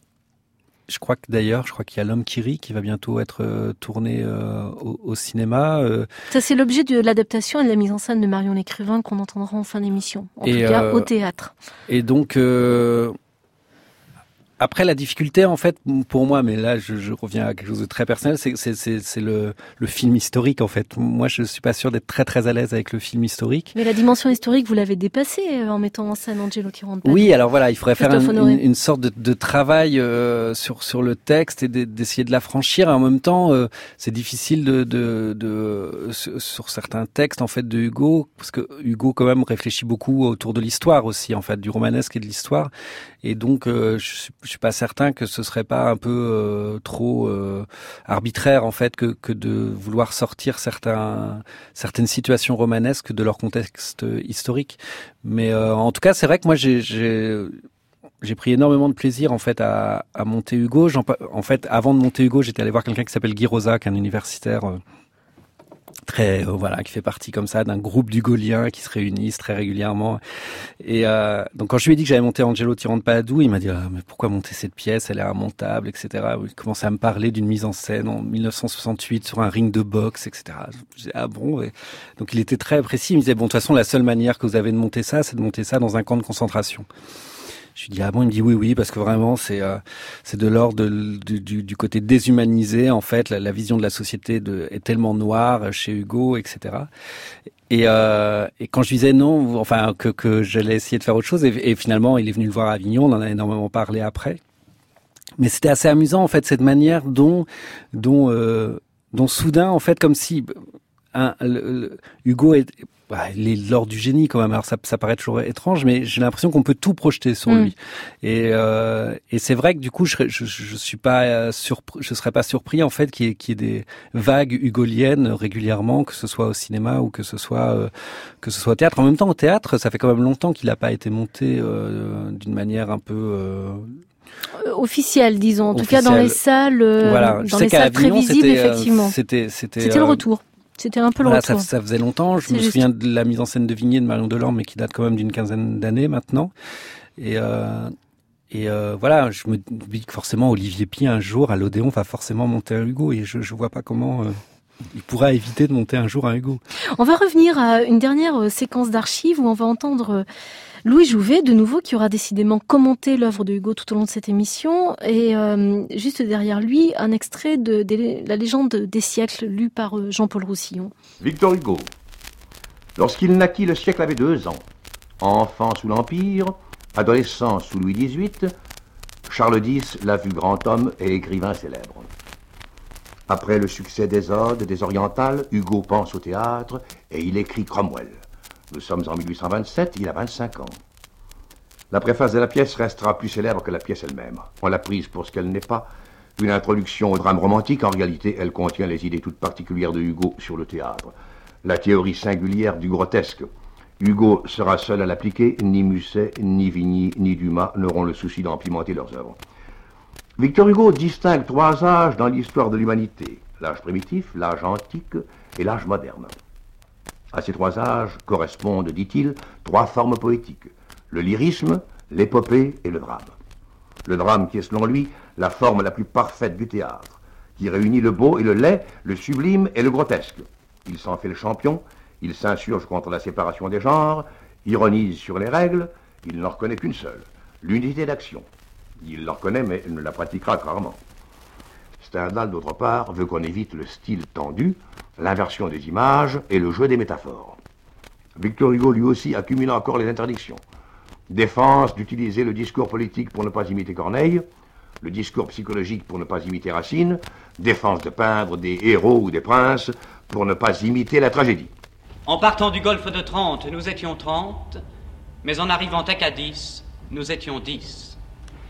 Speaker 11: Je crois que d'ailleurs, je crois qu'il y a L'Homme qui rit qui va bientôt être euh, tourné euh, au, au cinéma. Euh.
Speaker 3: Ça, c'est l'objet de l'adaptation et de la mise en scène de Marion Lécrivain qu'on entendra en fin d'émission. En et tout cas, euh, au théâtre.
Speaker 11: Et donc, euh, après, la difficulté, en fait, pour moi, mais là, je, je reviens à quelque chose de très personnel, c'est, c'est, c'est, c'est le, le film historique, en fait. Moi, je suis pas sûr d'être très, très à l'aise avec le film historique.
Speaker 3: Mais la dimension historique, vous l'avez dépassée en mettant en scène Angelo Tirant de Padoue.
Speaker 11: Oui, alors voilà, il faudrait faire un, une, une sorte de, de travail euh, sur sur le texte et de, d'essayer de l'affranchir. Et en même temps, euh, c'est difficile de, de, de sur certains textes, en fait, de Hugo, parce que Hugo, quand même, réfléchit beaucoup autour de l'histoire aussi, en fait, du romanesque et de l'histoire. Et donc, euh, je suis je suis pas certain que ce serait pas un peu euh, trop euh, arbitraire en fait que que de vouloir sortir certains certaines situations romanesques de leur contexte historique. Mais euh, en tout cas, c'est vrai que moi j'ai j'ai j'ai pris énormément de plaisir en fait à à monter Hugo. J'en, en fait, avant de monter Hugo, j'étais allé voir quelqu'un qui s'appelle Guy Rosa, qui est un universitaire euh, très euh, voilà, qui fait partie comme ça d'un groupe d'Hugoliens qui se réunissent très régulièrement. Et euh, donc quand je lui ai dit que j'avais monté Angelo, tyran de Padoue, il m'a dit ah, mais pourquoi monter cette pièce, elle est immontable, et cetera. Il commençait à me parler d'une mise en scène en dix-neuf cent soixante-huit sur un ring de boxe, et cetera. Je disais ah bon. Et donc il était très précis. Il me disait bon de toute façon la seule manière que vous avez de monter ça, c'est de monter ça dans un camp de concentration. Je lui dis ah bon, il me dit oui oui parce que vraiment c'est euh, c'est de l'ordre de, du, du, du côté déshumanisé en fait, la, la vision de la société de, est tellement noire chez Hugo, et cetera. Et, euh, et quand je disais non, enfin que que j'allais essayer de faire autre chose, et, et finalement il est venu le voir à Avignon, on en a énormément parlé après. Mais c'était assez amusant en fait cette manière dont dont euh, dont soudain en fait comme si un, le, le, Hugo est Bah, il est l'ordre du génie quand même. Alors ça, ça paraît toujours étrange, mais j'ai l'impression qu'on peut tout projeter sur mmh. lui. Et, euh, et c'est vrai que du coup, je, je, je suis pas surpris, je serais pas surpris en fait qu'il y ait, qu'il y ait des vagues hugoliennes régulièrement, que ce soit au cinéma ou que ce soit euh, que ce soit au théâtre. En même temps, au théâtre, ça fait quand même longtemps qu'il n'a pas été monté euh, d'une manière un peu euh,
Speaker 3: officielle, disons. En
Speaker 11: officielle.
Speaker 3: tout cas, dans les salles, euh,
Speaker 11: voilà.
Speaker 3: dans les salles très visibles, effectivement.
Speaker 11: C'était, c'était,
Speaker 3: c'était
Speaker 11: euh,
Speaker 3: le retour. C'était un peu le
Speaker 11: voilà,
Speaker 3: retour.
Speaker 11: Ça, ça faisait longtemps. Je
Speaker 3: C'est
Speaker 11: me
Speaker 3: juste.
Speaker 11: souviens de la mise en scène de Vigné de Marion Delorme, mais qui date quand même d'une quinzaine d'années maintenant. Et, euh, et euh, voilà, je me dis que forcément Olivier Py un jour à l'Odéon va forcément monter un Hugo, et je, je vois pas comment euh, il pourra éviter de monter un jour un Hugo.
Speaker 3: On va revenir à une dernière séquence d'archives où on va entendre Louis Jouvet, de nouveau, qui aura décidément commenté l'œuvre de Hugo tout au long de cette émission. Et euh, juste derrière lui, un extrait de, de La légende des siècles, lu par euh, Jean-Paul Roussillon.
Speaker 13: Victor Hugo. Lorsqu'il naquit, le siècle avait deux ans. Enfant sous l'Empire, adolescent sous Louis dix-huit, Charles X l'a vu grand homme et écrivain célèbre. Après le succès des odes, des orientales, Hugo pense au théâtre et il écrit Cromwell. Nous sommes en mille huit cent vingt-sept, il a vingt-cinq ans. La préface de la pièce restera plus célèbre que la pièce elle-même. On l'a prise pour ce qu'elle n'est pas, une introduction au drame romantique. En réalité, elle contient les idées toutes particulières de Hugo sur le théâtre. La théorie singulière du grotesque. Hugo sera seul à l'appliquer, ni Musset, ni Vigny, ni Dumas n'auront le souci d'en pimenter leurs œuvres. Victor Hugo distingue trois âges dans l'histoire de l'humanité. L'âge primitif, l'âge antique et l'âge moderne. À ces trois âges correspondent, dit-il, trois formes poétiques. Le lyrisme, l'épopée et le drame. Le drame qui est, selon lui, la forme la plus parfaite du théâtre, qui réunit le beau et le laid, le sublime et le grotesque. Il s'en fait le champion, il s'insurge contre la séparation des genres, ironise sur les règles, il n'en reconnaît qu'une seule, l'unité d'action. Il l'en reconnaît, mais il ne la pratiquera que rarement. Stendhal, d'autre part, veut qu'on évite le style tendu, l'inversion des images et le jeu des métaphores. Victor Hugo, lui aussi, accumule encore les interdictions. Défense d'utiliser le discours politique pour ne pas imiter Corneille, le discours psychologique pour ne pas imiter Racine, défense de peindre des héros ou des princes pour ne pas imiter la tragédie.
Speaker 17: En partant du golfe de Trente, nous étions trente, mais en arrivant à Cadiz, nous étions dix.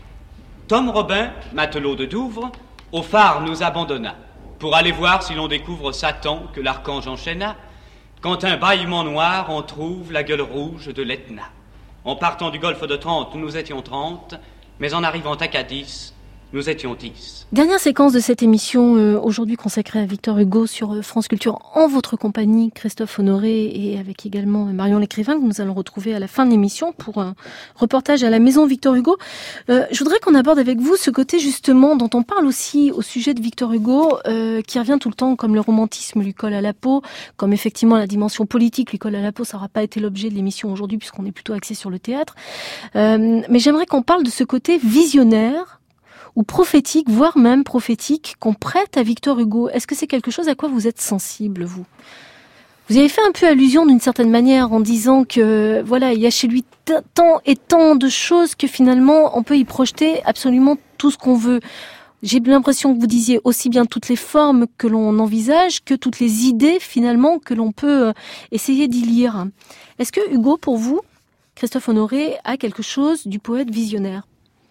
Speaker 17: Tom Robin, matelot de Douvres, au phare nous abandonna, pour aller voir si l'on découvre Satan que l'archange enchaîna, quand un bâillement noir on trouve la gueule rouge de l'Etna. En partant du golfe de Trente, nous étions trente, mais en arrivant à Cadiz, nous étions dix.
Speaker 3: Dernière séquence de cette émission, euh, aujourd'hui consacrée à Victor Hugo sur euh, France Culture, en votre compagnie, Christophe Honoré, et avec également euh, Marion Lécrivain, que nous allons retrouver à la fin de l'émission pour un reportage à la maison Victor Hugo. Euh, je voudrais qu'on aborde avec vous ce côté justement dont on parle aussi au sujet de Victor Hugo, euh, qui revient tout le temps, comme le romantisme lui colle à la peau, comme effectivement la dimension politique lui colle à la peau. Ça n'aura pas été l'objet de l'émission aujourd'hui puisqu'on est plutôt axé sur le théâtre. Euh, mais j'aimerais qu'on parle de ce côté visionnaire ou prophétique, voire même prophétique, qu'on prête à Victor Hugo. Est-ce que c'est quelque chose à quoi vous êtes sensible, vous ? Vous avez fait un peu allusion d'une certaine manière en disant que, voilà, il y a chez lui t- tant et tant de choses que finalement, on peut y projeter absolument tout ce qu'on veut. J'ai l'impression que vous disiez aussi bien toutes les formes que l'on envisage que toutes les idées, finalement, que l'on peut essayer d'y lire. Est-ce que Hugo, pour vous, Christophe Honoré, a quelque chose du poète visionnaire ?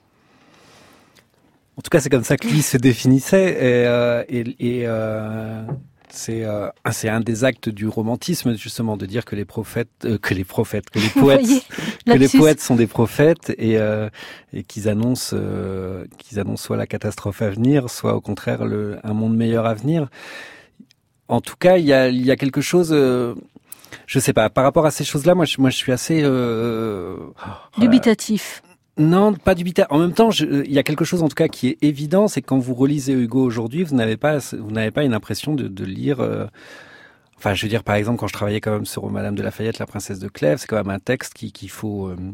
Speaker 11: En tout cas, c'est comme ça que lui se définissait, et, euh, et, et euh, c'est, euh, c'est un des actes du romantisme, justement, de dire que les prophètes, euh, que les prophètes, que les poètes, que les poètes sont des prophètes, et, euh, et qu'ils annoncent, euh, qu'ils annoncent soit la catastrophe à venir, soit au contraire le, un monde meilleur à venir. en tout cas, il y a, il y a quelque chose. Euh, je sais pas. Par rapport à ces choses-là, moi, je, moi, je suis assez euh,
Speaker 3: dubitatif.
Speaker 11: Non, pas dubitatif. En même temps, je, il y a quelque chose en tout cas qui est évident, c'est que quand vous relisez Hugo aujourd'hui, vous n'avez pas, vous n'avez pas une impression de, de lire. Euh, enfin, je veux dire, par exemple, quand je travaillais quand même sur Madame de Lafayette, la princesse de Clèves, c'est quand même un texte qui, qu'il faut. Euh,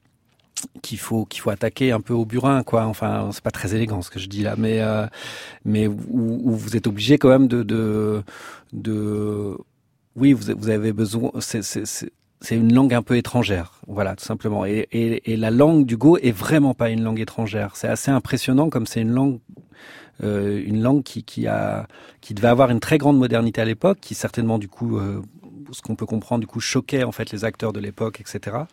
Speaker 11: qu'il faut qu'il faut attaquer un peu au burin, quoi. Enfin, c'est pas très élégant ce que je dis là, mais euh, mais où, où vous êtes obligé quand même de de de oui, vous vous avez besoin. C'est c'est c'est c'est une langue un peu étrangère, voilà, tout simplement. Et et et la langue d'Hugo est vraiment pas une langue étrangère. C'est assez impressionnant comme c'est une langue euh, une langue qui qui a qui devait avoir une très grande modernité à l'époque, qui certainement du coup euh, ce qu'on peut comprendre du coup choquait en fait les acteurs de l'époque, et cetera.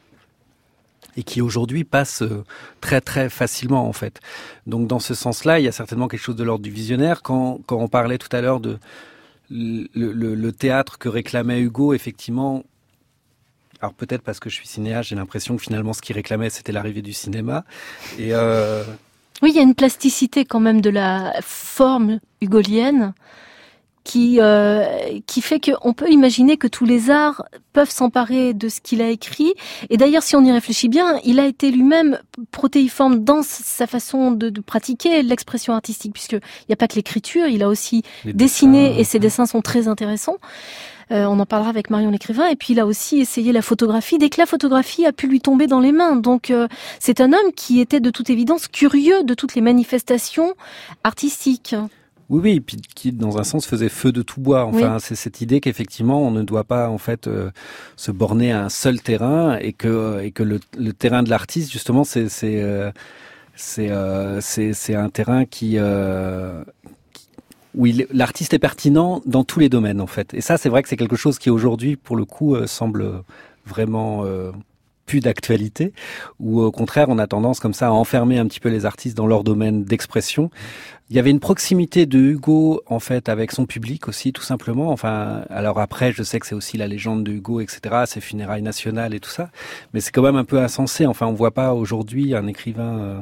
Speaker 11: Et qui aujourd'hui passe très très facilement en fait. Donc dans ce sens-là, il y a certainement quelque chose de l'ordre du visionnaire. Quand quand on parlait tout à l'heure de le, le, le théâtre que réclamait Hugo, effectivement, alors peut-être parce que je suis cinéaste, j'ai l'impression que finalement ce qu'il réclamait c'était l'arrivée du cinéma. Et euh...
Speaker 3: oui, il y a une plasticité quand même de la forme hugolienne. Qui euh, qui fait qu'on peut imaginer que tous les arts peuvent s'emparer de ce qu'il a écrit. Et d'ailleurs, si on y réfléchit bien, il a été lui-même protéiforme dans sa façon de, de pratiquer l'expression artistique, puisque il n'y a pas que l'écriture, il a aussi les dessiné dessins, et ses dessins sont très intéressants. Euh, on en parlera avec Marion l'écrivain. Et puis il a aussi essayé la photographie dès que la photographie a pu lui tomber dans les mains. Donc euh, c'est un homme qui était de toute évidence curieux de toutes les manifestations artistiques.
Speaker 11: Oui, oui, et puis qui, dans un sens, faisait feu de tout bois. Enfin, oui. C'est cette idée qu'effectivement, on ne doit pas, en fait, euh, se borner à un seul terrain et que et que le, le terrain de l'artiste, justement, c'est c'est euh, c'est, euh, c'est c'est un terrain qui euh, où il, l'artiste est pertinent dans tous les domaines, en fait. Et ça, c'est vrai que c'est quelque chose qui aujourd'hui, pour le coup, euh, semble vraiment euh, plus d'actualité, ou au contraire, on a tendance comme ça à enfermer un petit peu les artistes dans leur domaine d'expression. Il y avait une proximité de Hugo, en fait, avec son public aussi, tout simplement. Enfin, alors après, je sais que c'est aussi la légende de Hugo, et cetera, ses funérailles nationales et tout ça, mais c'est quand même un peu insensé. Enfin, on voit pas aujourd'hui un écrivain euh,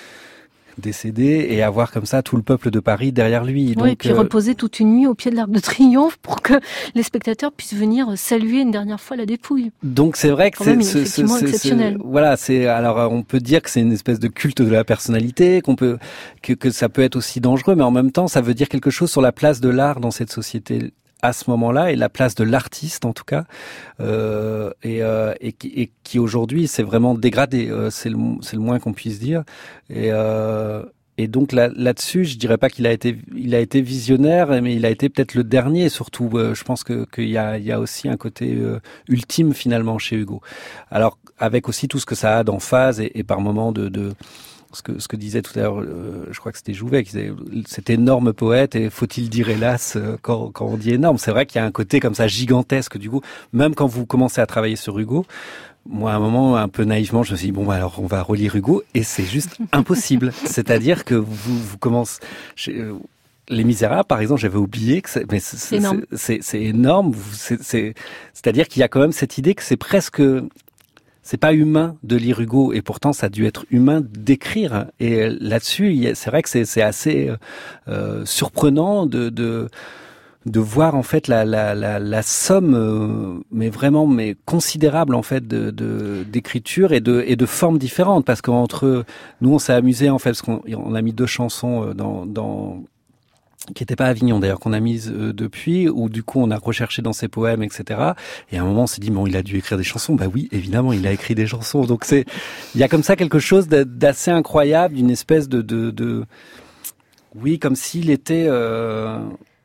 Speaker 11: décédé et avoir comme ça tout le peuple de Paris derrière lui.
Speaker 3: Donc, oui, et puis euh... reposer toute une nuit au pied de l'Arc de Triomphe pour que les spectateurs puissent venir saluer une dernière fois la dépouille.
Speaker 11: Donc c'est vrai que
Speaker 3: quand
Speaker 11: c'est,
Speaker 3: même,
Speaker 11: c'est,
Speaker 3: effectivement
Speaker 11: c'est,
Speaker 3: exceptionnel.
Speaker 11: C'est, voilà, c'est alors on peut dire que c'est une espèce de culte de la personnalité, qu'on peut que, que ça peut être aussi dangereux, mais en même temps ça veut dire quelque chose sur la place de l'art dans cette société à ce moment-là, et la place de l'artiste en tout cas, euh, et, euh, et, qui, et qui aujourd'hui s'est vraiment dégradé, euh, c'est, le, c'est le moins qu'on puisse dire. Et, euh, et donc là, là-dessus, je dirais pas qu'il a été, il a été visionnaire, mais il a été peut-être le dernier surtout. Euh, je pense que qu'il y a, il y a aussi un côté euh, ultime finalement chez Hugo. Alors avec aussi tout ce que ça a d'emphase et, et par moments de, de Ce que, ce que disait tout à l'heure, euh, je crois que c'était Jouvet, qui disait cet énorme poète, et faut-il dire hélas euh, quand, quand on dit énorme. C'est vrai qu'il y a un côté comme ça gigantesque du coup. Même quand vous commencez à travailler sur Hugo, moi à un moment, un peu naïvement, je me suis dit bon bah, alors on va relire Hugo, et c'est juste impossible. C'est-à-dire que vous, vous commencez... Chez, Les Misérables, par exemple, j'avais oublié que c'est, mais c'est, c'est, énorme. C'est, c'est, c'est énorme. C'est, c'est, c'est-à-dire qu'il y a quand même cette idée que c'est presque... C'est pas humain de lire Hugo, et pourtant ça a dû être humain d'écrire. Et là-dessus, c'est vrai que c'est, c'est assez euh, surprenant de, de de voir en fait la la la, la somme, euh, mais vraiment mais considérable en fait de, de d'écriture et de et de formes différentes. Parce qu'entre nous, on s'est amusé en fait parce qu'on on a mis deux chansons dans dans qui n'était pas Avignon d'ailleurs, qu'on a mise euh, depuis, où du coup on a recherché dans ses poèmes, et cetera. Et à un moment on s'est dit, bon, il a dû écrire des chansons. Bah oui, évidemment, il a écrit des chansons. Donc c'est, il y a comme ça quelque chose d'assez incroyable, une espèce de, de, de... oui, comme s'il était, euh...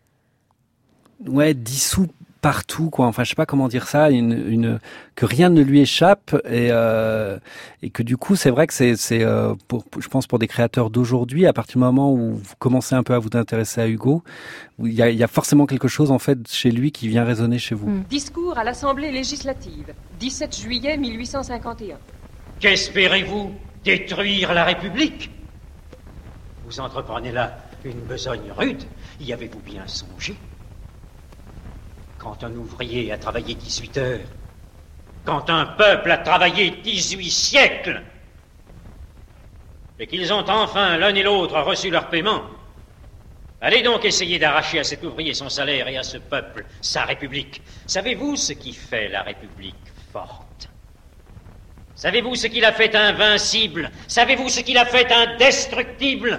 Speaker 11: ouais, dissous partout, quoi. Enfin, je sais pas comment dire ça, une, une, que rien ne lui échappe, et, euh, et que du coup, c'est vrai que c'est, c'est, euh, pour, je pense, pour des créateurs d'aujourd'hui, à partir du moment où vous commencez un peu à vous intéresser à Hugo, il y a, il y a forcément quelque chose, en fait, chez lui qui vient résonner chez vous.
Speaker 18: Mmh. Discours à l'Assemblée législative, dix-sept juillet mille huit cent cinquante et un.
Speaker 19: Qu'espérez-vous? Détruire la République? Vous entreprenez là une besogne rude. Y avez-vous bien songé? Quand un ouvrier a travaillé dix-huit heures, quand un peuple a travaillé dix-huit siècles, et qu'ils ont enfin l'un et l'autre reçu leur paiement, Allez donc essayer d'arracher à cet ouvrier son salaire et à ce peuple sa République. Savez-vous ce qui fait la République forte? Savez-vous ce qui l'a fait invincible? Savez-vous ce qui l'a fait indestructible?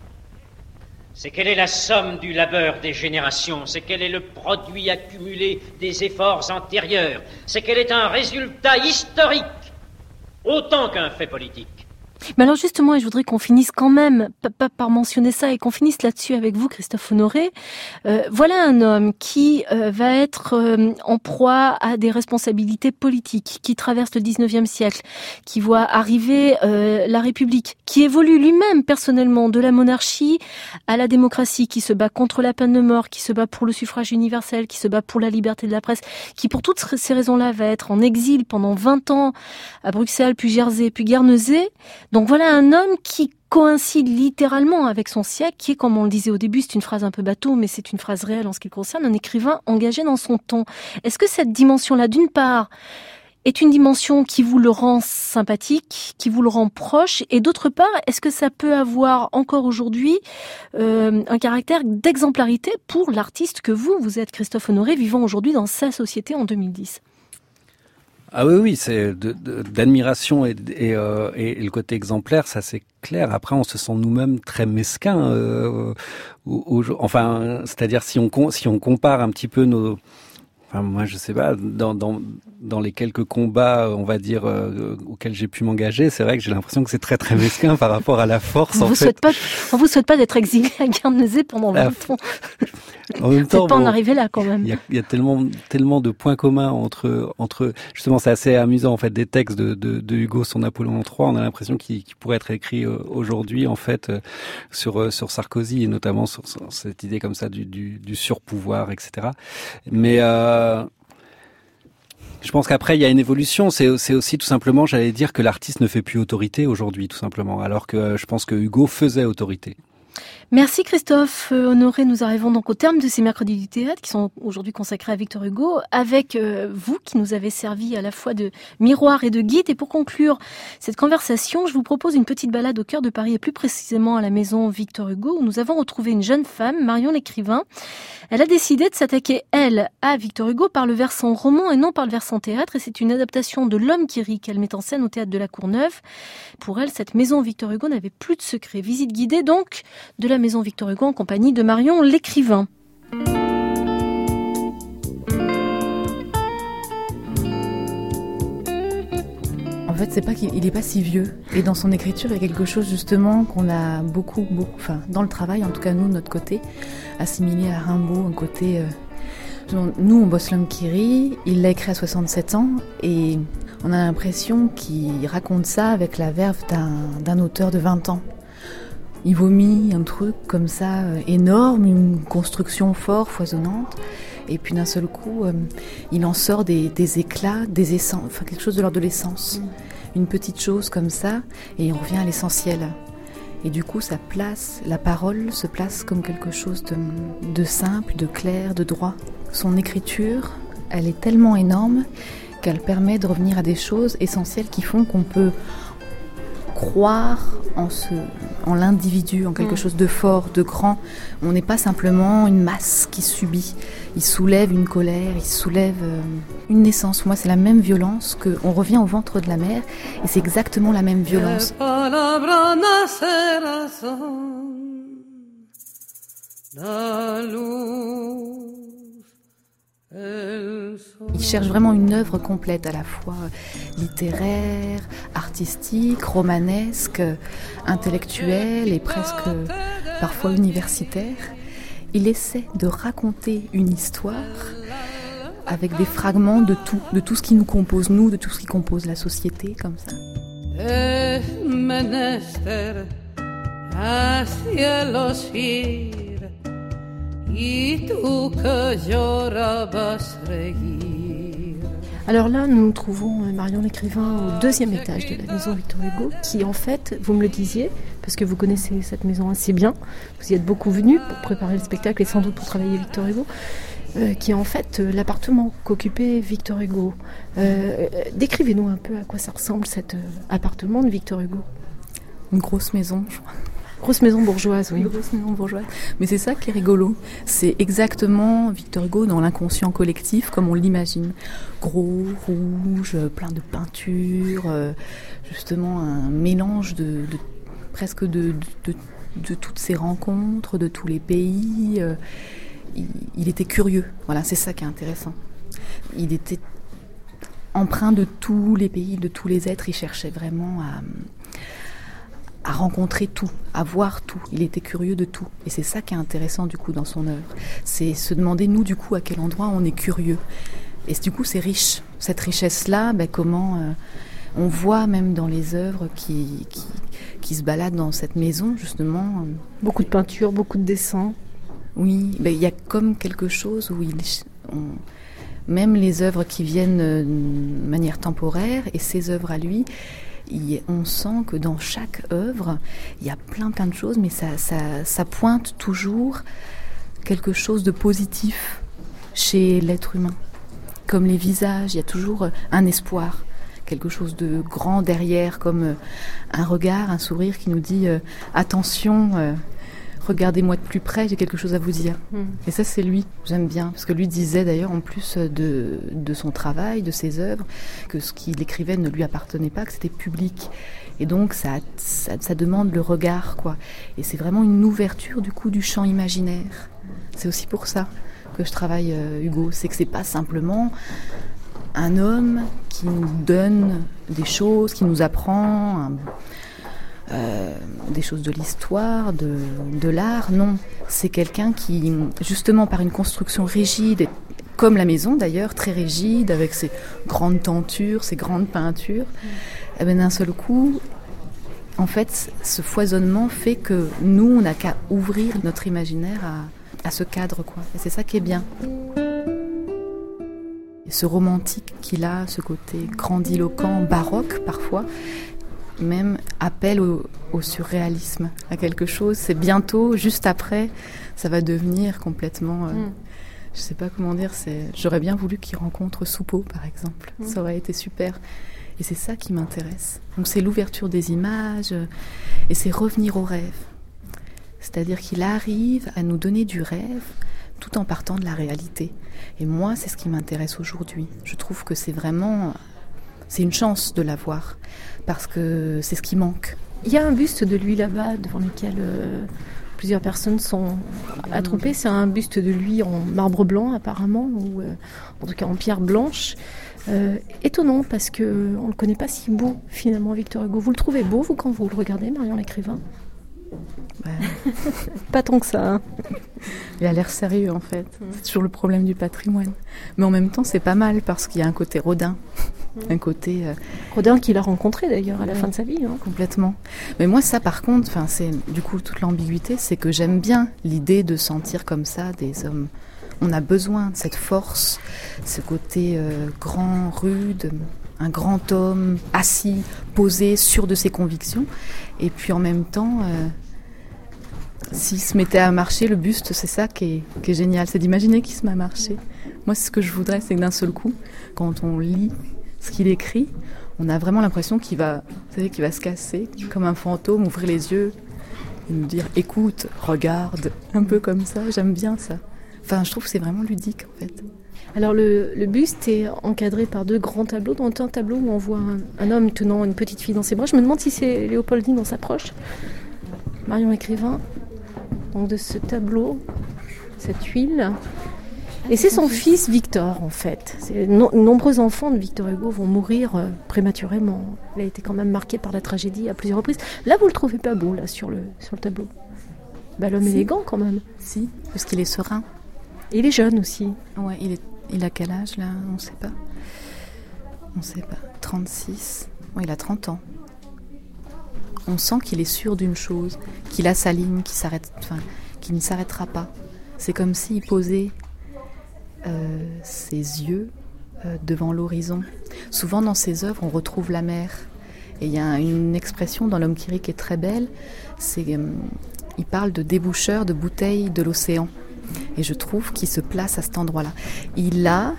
Speaker 19: C'est qu'elle est la somme du labeur des générations, c'est qu'elle est le produit accumulé des efforts antérieurs, c'est qu'elle est un résultat historique, autant qu'un fait politique.
Speaker 3: Mais alors justement, je voudrais qu'on finisse quand même, pas par mentionner ça, et qu'on finisse là-dessus avec vous, Christophe Honoré. Euh, voilà un homme qui euh, va être euh, en proie à des responsabilités politiques, qui traverse le dix-neuvième siècle, qui voit arriver euh, la République, qui évolue lui-même personnellement de la monarchie à la démocratie, qui se bat contre la peine de mort, qui se bat pour le suffrage universel, qui se bat pour la liberté de la presse, qui pour toutes ces raisons-là va être en exil pendant vingt ans à Bruxelles, puis Jersey, puis Guernesey. Donc voilà un homme qui coïncide littéralement avec son siècle, qui est, comme on le disait au début, c'est une phrase un peu bateau, mais c'est une phrase réelle en ce qui concerne, un écrivain engagé dans son temps. Est-ce que cette dimension-là, d'une part, est une dimension qui vous le rend sympathique, qui vous le rend proche, et d'autre part, est-ce que ça peut avoir encore aujourd'hui euh, un caractère d'exemplarité pour l'artiste que vous, vous êtes, Christophe Honoré, vivant aujourd'hui dans sa société en deux mille dix?
Speaker 11: Ah oui, oui, c'est de, de, d'admiration et, et, euh, et le côté exemplaire, ça c'est clair. Après, on se sent nous-mêmes très mesquins. Euh, au, au, enfin, c'est-à-dire si on si on compare un petit peu nos, enfin moi je sais pas, dans dans dans les quelques combats, on va dire euh, auxquels j'ai pu m'engager, c'est vrai que j'ai l'impression que c'est très très mesquin par rapport à la force.
Speaker 3: On
Speaker 11: en
Speaker 3: vous
Speaker 11: fait.
Speaker 3: souhaite pas, on vous souhaite pas d'être exilé à Guernesey pendant vingt ans.
Speaker 11: En même temps,
Speaker 3: pas
Speaker 11: bon,
Speaker 3: en arriver là quand même.
Speaker 11: Il y a, il y a tellement, tellement de points communs entre, entre, justement, c'est assez amusant en fait des textes de, de, de Hugo sur Napoléon trois. On a l'impression qu'il, qu'il pourrait être écrit euh, aujourd'hui en fait euh, sur euh, sur Sarkozy et notamment sur, sur cette idée comme ça du, du, du surpouvoir, et cetera. Mais euh, je pense qu'après il y a une évolution. C'est, c'est aussi tout simplement, j'allais dire que l'artiste ne fait plus autorité aujourd'hui, tout simplement. Alors que euh, je pense que Hugo faisait autorité.
Speaker 3: Merci Christophe Honoré. Nous arrivons donc au terme de ces mercredis du théâtre qui sont aujourd'hui consacrés à Victor Hugo, avec euh, vous qui nous avez servi à la fois de miroir et de guide. Et pour conclure cette conversation, je vous propose une petite balade au cœur de Paris et plus précisément à la maison Victor Hugo où nous avons retrouvé une jeune femme, Marion l'écrivain. Elle a décidé de s'attaquer, elle, à Victor Hugo par le versant roman et non par le versant théâtre. Et c'est une adaptation de L'Homme qui rit qu'elle met en scène au théâtre de la Courneuve. Pour elle, cette maison Victor Hugo n'avait plus de secret. Visite guidée donc de la maison Victor Hugo en compagnie de Marion l'écrivain.
Speaker 5: En fait, c'est pas qu'il il est pas si vieux. Et dans son écriture, il y a quelque chose justement qu'on a beaucoup, beaucoup, enfin, dans le travail, en tout cas nous, de notre côté, assimilé à Rimbaud, un côté. Euh, nous, on bosse L'Homme qui rit. Il l'a écrit à soixante-sept ans et on a l'impression qu'il raconte ça avec la verve d'un, d'un auteur de vingt ans. Il vomit un truc comme ça euh, énorme, une construction fort, foisonnante, et puis d'un seul coup, euh, il en sort des, des éclats, des essences, enfin quelque chose de l'ordre de l'essence, une petite chose comme ça, et on revient à l'essentiel. Et du coup, ça place, la parole se place comme quelque chose de, de simple, de clair, de droit. Son écriture, elle est tellement énorme qu'elle permet de revenir à des choses essentielles qui font qu'on peut croire en, ce, en l'individu, en quelque mmh. chose de fort, de grand. On n'est pas simplement une masse qui subit. Il soulève une colère, il soulève euh, une naissance. Moi, c'est la même violence qu'on revient au ventre de la mère, et c'est exactement la même violence. Il cherche vraiment une œuvre complète, à la fois littéraire, artistique, romanesque, intellectuelle et presque parfois universitaire. Il essaie de raconter une histoire avec des fragments de tout, de tout ce qui nous compose, nous, de tout ce qui compose la société, comme ça.
Speaker 3: Alors là, nous nous trouvons, Marion l'écrivain, au deuxième étage de la maison Victor Hugo, qui en fait, vous me le disiez, parce que vous connaissez cette maison assez bien, vous y êtes beaucoup venus pour préparer le spectacle et sans doute pour travailler Victor Hugo, euh, qui est en fait euh, l'appartement qu'occupait Victor Hugo. Euh, décrivez-nous un peu à quoi ça ressemble cet euh, appartement de Victor Hugo.
Speaker 5: Une grosse maison, je crois.
Speaker 3: Grosse maison bourgeoise, oui.
Speaker 5: Grosse maison bourgeoise. Mais c'est ça qui est rigolo. C'est exactement Victor Hugo dans l'inconscient collectif, comme on l'imagine. Gros, rouge, plein de peintures, euh, justement un mélange de, de presque de, de, de, de toutes ces rencontres, de tous les pays. Euh, il, il était curieux. Voilà, c'est ça qui est intéressant. Il était empreint de tous les pays, de tous les êtres. Il cherchait vraiment à... à rencontrer tout, à voir tout. Il était curieux de tout. Et c'est ça qui est intéressant, du coup, dans son œuvre. C'est se demander, nous, du coup, à quel endroit on est curieux. Et du coup, c'est riche. Cette richesse-là, ben, comment... Euh, on voit même dans les œuvres qui, qui, qui se baladent dans cette maison, justement... Euh,
Speaker 3: beaucoup de peintures, beaucoup de dessins.
Speaker 5: Oui, ben, il y a comme quelque chose où il... On, même les œuvres qui viennent de manière temporaire, et ses œuvres à lui... on sent que dans chaque œuvre, il y a plein plein de choses, mais ça, ça, ça pointe toujours quelque chose de positif chez l'être humain. Comme les visages, il y a toujours un espoir, quelque chose de grand derrière, comme un regard, un sourire qui nous dit euh, « Attention, euh, regardez-moi de plus près, j'ai quelque chose à vous dire. Mm. » Et ça, c'est lui, j'aime bien. Parce que lui disait d'ailleurs, en plus de, de son travail, de ses œuvres, que ce qu'il écrivait ne lui appartenait pas, que c'était public. Et donc, ça, ça, ça demande le regard, quoi. Et c'est vraiment une ouverture, du coup, du champ imaginaire. C'est aussi pour ça que je travaille, euh, Hugo. C'est que c'est pas simplement un homme qui nous donne des choses, qui nous apprend... Un, Euh, des choses de l'histoire, de, de l'art, non. C'est quelqu'un qui, justement par une construction rigide, comme la maison d'ailleurs, très rigide, avec ses grandes tentures, ses grandes peintures, eh ben, d'un seul coup, en fait, ce foisonnement fait que nous, on n'a qu'à ouvrir notre imaginaire à, à ce cadre, quoi. Et c'est ça qui est bien. Et ce romantique qu'il a, ce côté grandiloquent, baroque parfois, même appel au, au surréalisme, à quelque chose. C'est bientôt, juste après, ça va devenir complètement... Euh, mm. Je sais pas comment dire, c'est... J'aurais bien voulu qu'il rencontre Soupeau, par exemple. Mm. Ça aurait été super. Et c'est ça qui m'intéresse. Donc c'est l'ouverture des images, euh, et c'est revenir au rêve. C'est-à-dire qu'il arrive à nous donner du rêve, tout en partant de la réalité. Et moi, c'est ce qui m'intéresse aujourd'hui. Je trouve que c'est vraiment... C'est une chance de l'avoir, parce que c'est ce qui manque.
Speaker 3: Il y a un buste de lui là-bas, devant lequel euh, plusieurs personnes sont attroupées. C'est un buste de lui en marbre blanc, apparemment, ou euh, en tout cas en pierre blanche. Euh, étonnant, parce qu'on ne le connaît pas si beau, finalement, Victor Hugo. Vous le trouvez beau, vous, quand vous le regardez, Marion l'écrivain ?
Speaker 5: Ouais.
Speaker 3: Pas tant que ça. Hein.
Speaker 5: Il a l'air sérieux, en fait. Mmh. C'est toujours le problème du patrimoine. Mais en même temps, c'est pas mal, parce qu'il y a un côté Rodin. Mmh. Un côté... Euh...
Speaker 3: Rodin qu'il a rencontré, d'ailleurs, à la ouais. fin de sa vie. Hein.
Speaker 5: Complètement. Mais moi, ça, par contre, c'est du coup, toute l'ambiguïté, c'est que j'aime bien l'idée de sentir comme ça des hommes. On a besoin de cette force, ce côté euh, grand, rude... un grand homme assis, posé, sûr de ses convictions. Et puis en même temps, euh, s'il se mettait à marcher, le buste, c'est ça qui est, qui est génial. C'est d'imaginer qu'il se met à marcher. Moi, ce que je voudrais, c'est que d'un seul coup, quand on lit ce qu'il écrit, on a vraiment l'impression qu'il va, vous savez, qu'il va se casser, comme un fantôme, ouvrir les yeux et nous dire « écoute, regarde », un peu comme ça. J'aime bien ça. Enfin, je trouve que c'est vraiment ludique, en fait.
Speaker 3: Alors le, le buste est encadré par deux grands tableaux, dont un tableau où on voit un, un homme tenant une petite fille dans ses bras. Je me demande si c'est Léopoldine dans sa proche. Marion l'écrivain, donc de ce tableau, cette huile. Et c'est son fils Victor, en fait. C'est, no, nombreux enfants de Victor Hugo vont mourir euh, prématurément. Il a été quand même marqué par la tragédie à plusieurs reprises. Là, vous le trouvez pas beau, là, sur le, sur le tableau. Bah, l'homme si. élégant, quand même.
Speaker 5: Si, parce qu'il est serein.
Speaker 3: Et il est jeune aussi.
Speaker 5: Ouais, il est... Il a quel âge, là ? On ne sait pas. On ne sait pas. trente-six. Ouais, il a trente ans. On sent qu'il est sûr d'une chose, qu'il a sa ligne, qu'il, s'arrête, enfin, qu'il ne s'arrêtera pas. C'est comme s'il posait euh, ses yeux euh, devant l'horizon. Souvent, dans ses œuvres, on retrouve la mer. Et il y a une expression dans L'Homme qui rit qui est très belle. C'est, euh, il parle de déboucheur de bouteilles de l'océan. Et je trouve qu'il se place à cet endroit-là. Il a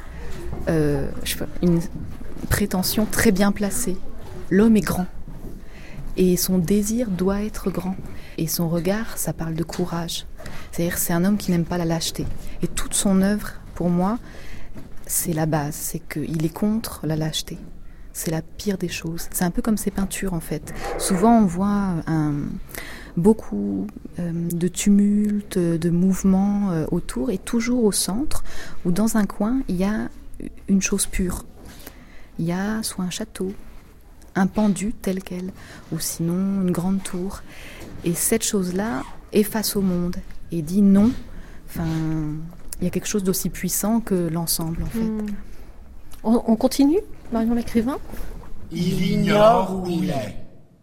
Speaker 5: euh, je sais pas, une prétention très bien placée. L'homme est grand. Et son désir doit être grand. Et son regard, ça parle de courage. C'est-à-dire que c'est un homme qui n'aime pas la lâcheté. Et toute son œuvre, pour moi, c'est la base. C'est qu'il est contre la lâcheté. C'est la pire des choses. C'est un peu comme ses peintures, en fait. Souvent, on voit un, beaucoup euh, de tumulte, de mouvements euh, autour, et toujours au centre, ou dans un coin, il y a une chose pure. Il y a soit un château, un pendu tel quel, ou sinon une grande tour. Et cette chose-là est face au monde et dit non. Enfin, il y a quelque chose d'aussi puissant que l'ensemble, en fait.
Speaker 3: Mmh. On, on continue, Marion Lécrivain ?
Speaker 20: Il ignore où il est.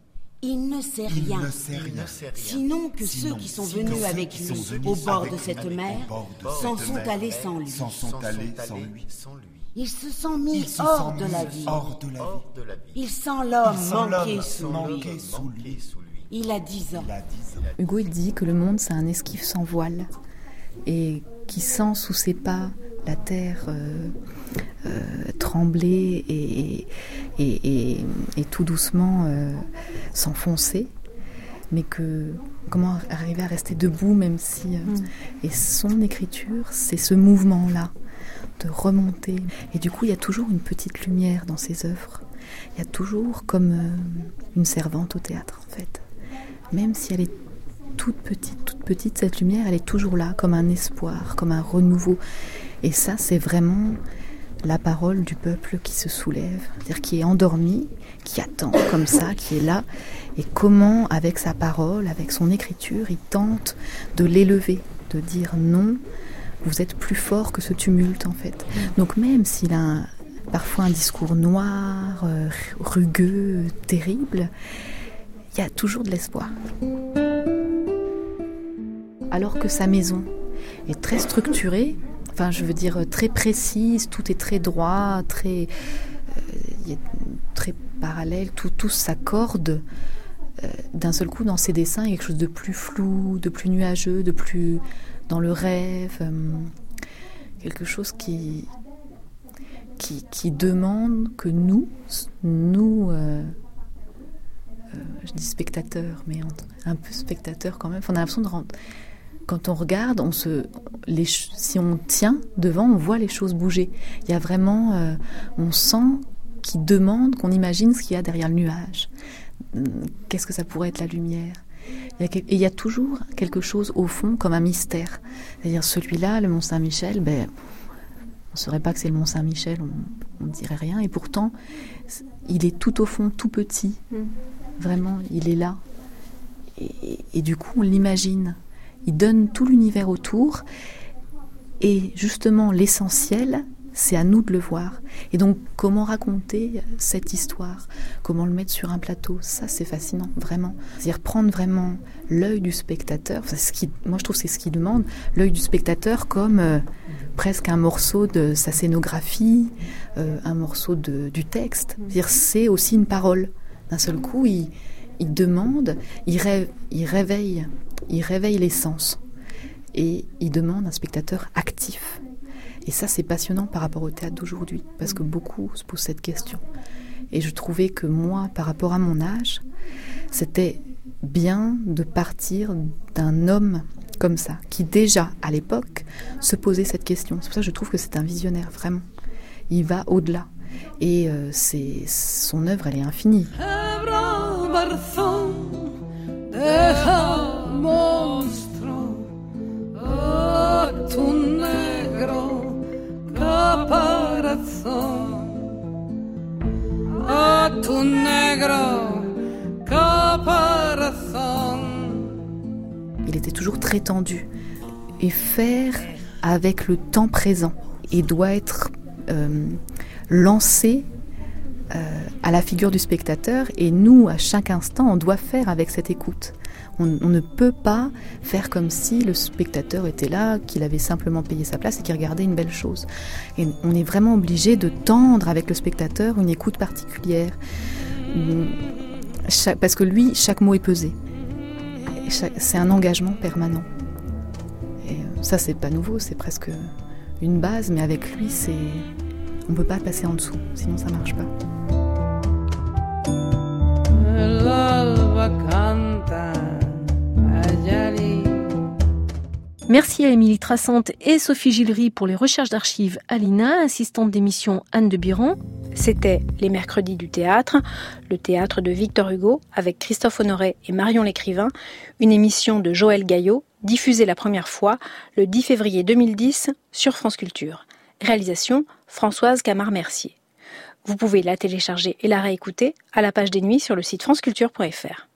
Speaker 21: Il ne sait
Speaker 20: Il
Speaker 21: rien,
Speaker 20: ne sait rien.
Speaker 21: sinon que
Speaker 20: Sinon,
Speaker 21: ceux qui sont
Speaker 20: sinon
Speaker 21: venus
Speaker 20: ceux
Speaker 21: avec
Speaker 20: qui
Speaker 21: lui
Speaker 20: sont venus
Speaker 21: au bord
Speaker 20: avec
Speaker 21: de cette
Speaker 20: lui
Speaker 21: mer
Speaker 20: au bord de
Speaker 21: s'en
Speaker 20: cette
Speaker 21: sont
Speaker 20: mer
Speaker 21: allés sans lui.
Speaker 20: s'en sont allés sans lui.
Speaker 21: Ils se sont mis
Speaker 20: Ils se
Speaker 21: hors
Speaker 20: sont
Speaker 21: de la
Speaker 20: mis
Speaker 21: vie.
Speaker 20: hors de la vie.
Speaker 21: Ils sentent l'homme
Speaker 20: Ils sentent
Speaker 21: manquer
Speaker 20: l'homme
Speaker 21: sous
Speaker 20: manquer
Speaker 21: lui.
Speaker 20: sous lui.
Speaker 21: Il a dix ans.
Speaker 5: Hugo, il dit que le monde, c'est un esquif sans voile et qui sent sous ses pas la terre euh, euh, trembler et, et, et, et tout doucement euh, s'enfoncer, mais que comment arriver à rester debout même si... Euh, mm. Et son écriture, c'est ce mouvement-là, de remonter. Et du coup, il y a toujours une petite lumière dans ses œuvres. Il y a toujours comme euh, une servante au théâtre, en fait. Même si elle est toute petite, toute petite, cette lumière, elle est toujours là, comme un espoir, comme un renouveau. Et ça, c'est vraiment la parole du peuple qui se soulève, c'est-à-dire qui est endormi, qui attend comme ça, qui est là. Et comment, avec sa parole, avec son écriture, il tente de l'élever, de dire non, vous êtes plus fort que ce tumulte, en fait. Donc même s'il a un, parfois un discours noir, euh, rugueux, terrible, il y a toujours de l'espoir. Alors que sa maison est très structurée, enfin je veux dire très précise, tout est très droit, très, euh, très parallèle, tout, tout s'accorde. Euh, d'un seul coup, dans ses dessins, il y a quelque chose de plus flou, de plus nuageux, de plus dans le rêve, euh, quelque chose qui, qui, qui demande que nous, nous euh, euh, je dis spectateurs, mais un peu spectateurs quand même, on a l'impression de rendre... Quand on regarde, on se, les, si on tient devant, on voit les choses bouger. Il y a vraiment, euh, on sent qu'il demande, qu'on imagine ce qu'il y a derrière le nuage. Qu'est-ce que ça pourrait être la lumière ? il y a, Et il y a toujours quelque chose au fond comme un mystère. C'est-à-dire celui-là, le Mont Saint-Michel, ben, on ne saurait pas que c'est le Mont Saint-Michel, on ne dirait rien. Et pourtant, il est tout au fond, tout petit. Mm. Vraiment, il est là. Et, et, et du coup, on l'imagine. Il donne tout l'univers autour et justement l'essentiel, c'est à nous de le voir. Et donc comment raconter cette histoire, comment le mettre sur un plateau, ça c'est fascinant, vraiment. C'est-à-dire prendre vraiment l'œil du spectateur, c'est ce qui, moi je trouve que c'est ce qu'il demande, l'œil du spectateur comme euh, presque un morceau de sa scénographie, euh, un morceau de, du texte. C'est-à-dire c'est aussi une parole. D'un seul coup, il, il demande, il, rêve, il réveille Il réveille les sens et il demande un spectateur actif. Et ça, c'est passionnant par rapport au théâtre d'aujourd'hui, parce que beaucoup se posent cette question. Et je trouvais que moi, par rapport à mon âge, c'était bien de partir d'un homme comme ça, qui déjà, à l'époque, se posait cette question. C'est pour ça que je trouve que c'est un visionnaire, vraiment. Il va au-delà. Et euh, c'est, son œuvre, elle est infinie.
Speaker 22: Deja monstruo a tu negro caparazón, a tu negro caparazón.
Speaker 5: Il était toujours très tendu et faire avec le temps présent et doit être euh, lancé Euh, à la figure du spectateur, et nous, à chaque instant, on doit faire avec cette écoute. On, on ne peut pas faire comme si le spectateur était là, qu'il avait simplement payé sa place et qu'il regardait une belle chose. Et on est vraiment obligé de tendre avec le spectateur une écoute particulière. Chaque, parce que lui, chaque mot est pesé. Et chaque, c'est un engagement permanent. Et ça, c'est pas nouveau, c'est presque une base, mais avec lui, c'est... on ne peut pas passer en dessous, sinon ça ne marche pas.
Speaker 3: Merci à Émilie Trassante et Sophie Gillery pour les recherches d'archives à l'I N A, assistante d'émission Anne de Biran.
Speaker 1: C'était Les Mercredis du Théâtre, le théâtre de Victor Hugo, avec Christophe Honoré et Marion Lécrivain, une émission de Joël Gaillot, diffusée la première fois le dix février deux mille dix sur France Culture. Réalisation Françoise Camard-Mercier. Vous pouvez la télécharger et la réécouter à la page des nuits sur le site franceculture point f r.